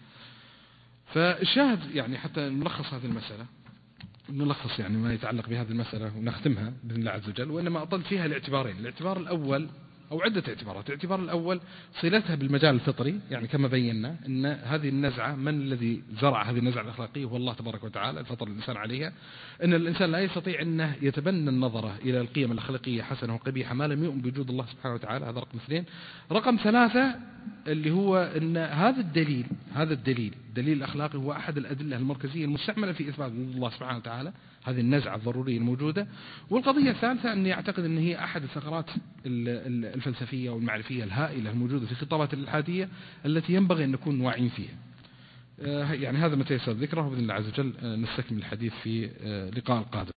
فالشاهد يعني حتى نلخص هذه المسألة، نلخص يعني ما يتعلق بهذه المسألة ونختمها بإذن الله عز وجل، وإنما أطل فيها الاعتبارين. الاعتبار الأول أو عدة اعتبارات. الاعتبار الأول صلتها بالمجال الفطري، يعني كما بينا أن هذه النزعة من الذي زرع هذه النزعة الأخلاقية هو الله تبارك وتعالى، الفطر الإنسان عليها، أن الإنسان لا يستطيع أنه يتبنى النظرة إلى القيم الأخلاقية حسنة وقبيحة ما لم يؤمن بوجود الله سبحانه وتعالى. هذا رقم 2. رقم 3 اللي هو أن هذا الدليل الأخلاقي هو أحد الأدلة المركزية المستعملة في إثبات وجود الله سبحانه وتعالى، هذه النزعة الضرورية الموجودة. والقضية الثالثة أن يعتقد أن هي أحد الثغرات الفلسفية والمعرفية الهائلة الموجودة في خطابات الإلحادية التي ينبغي أن نكون واعين فيها. يعني هذا ما تيسر ذكره، وبإذن الله عز وجل نستكمل الحديث في لقاء القادم.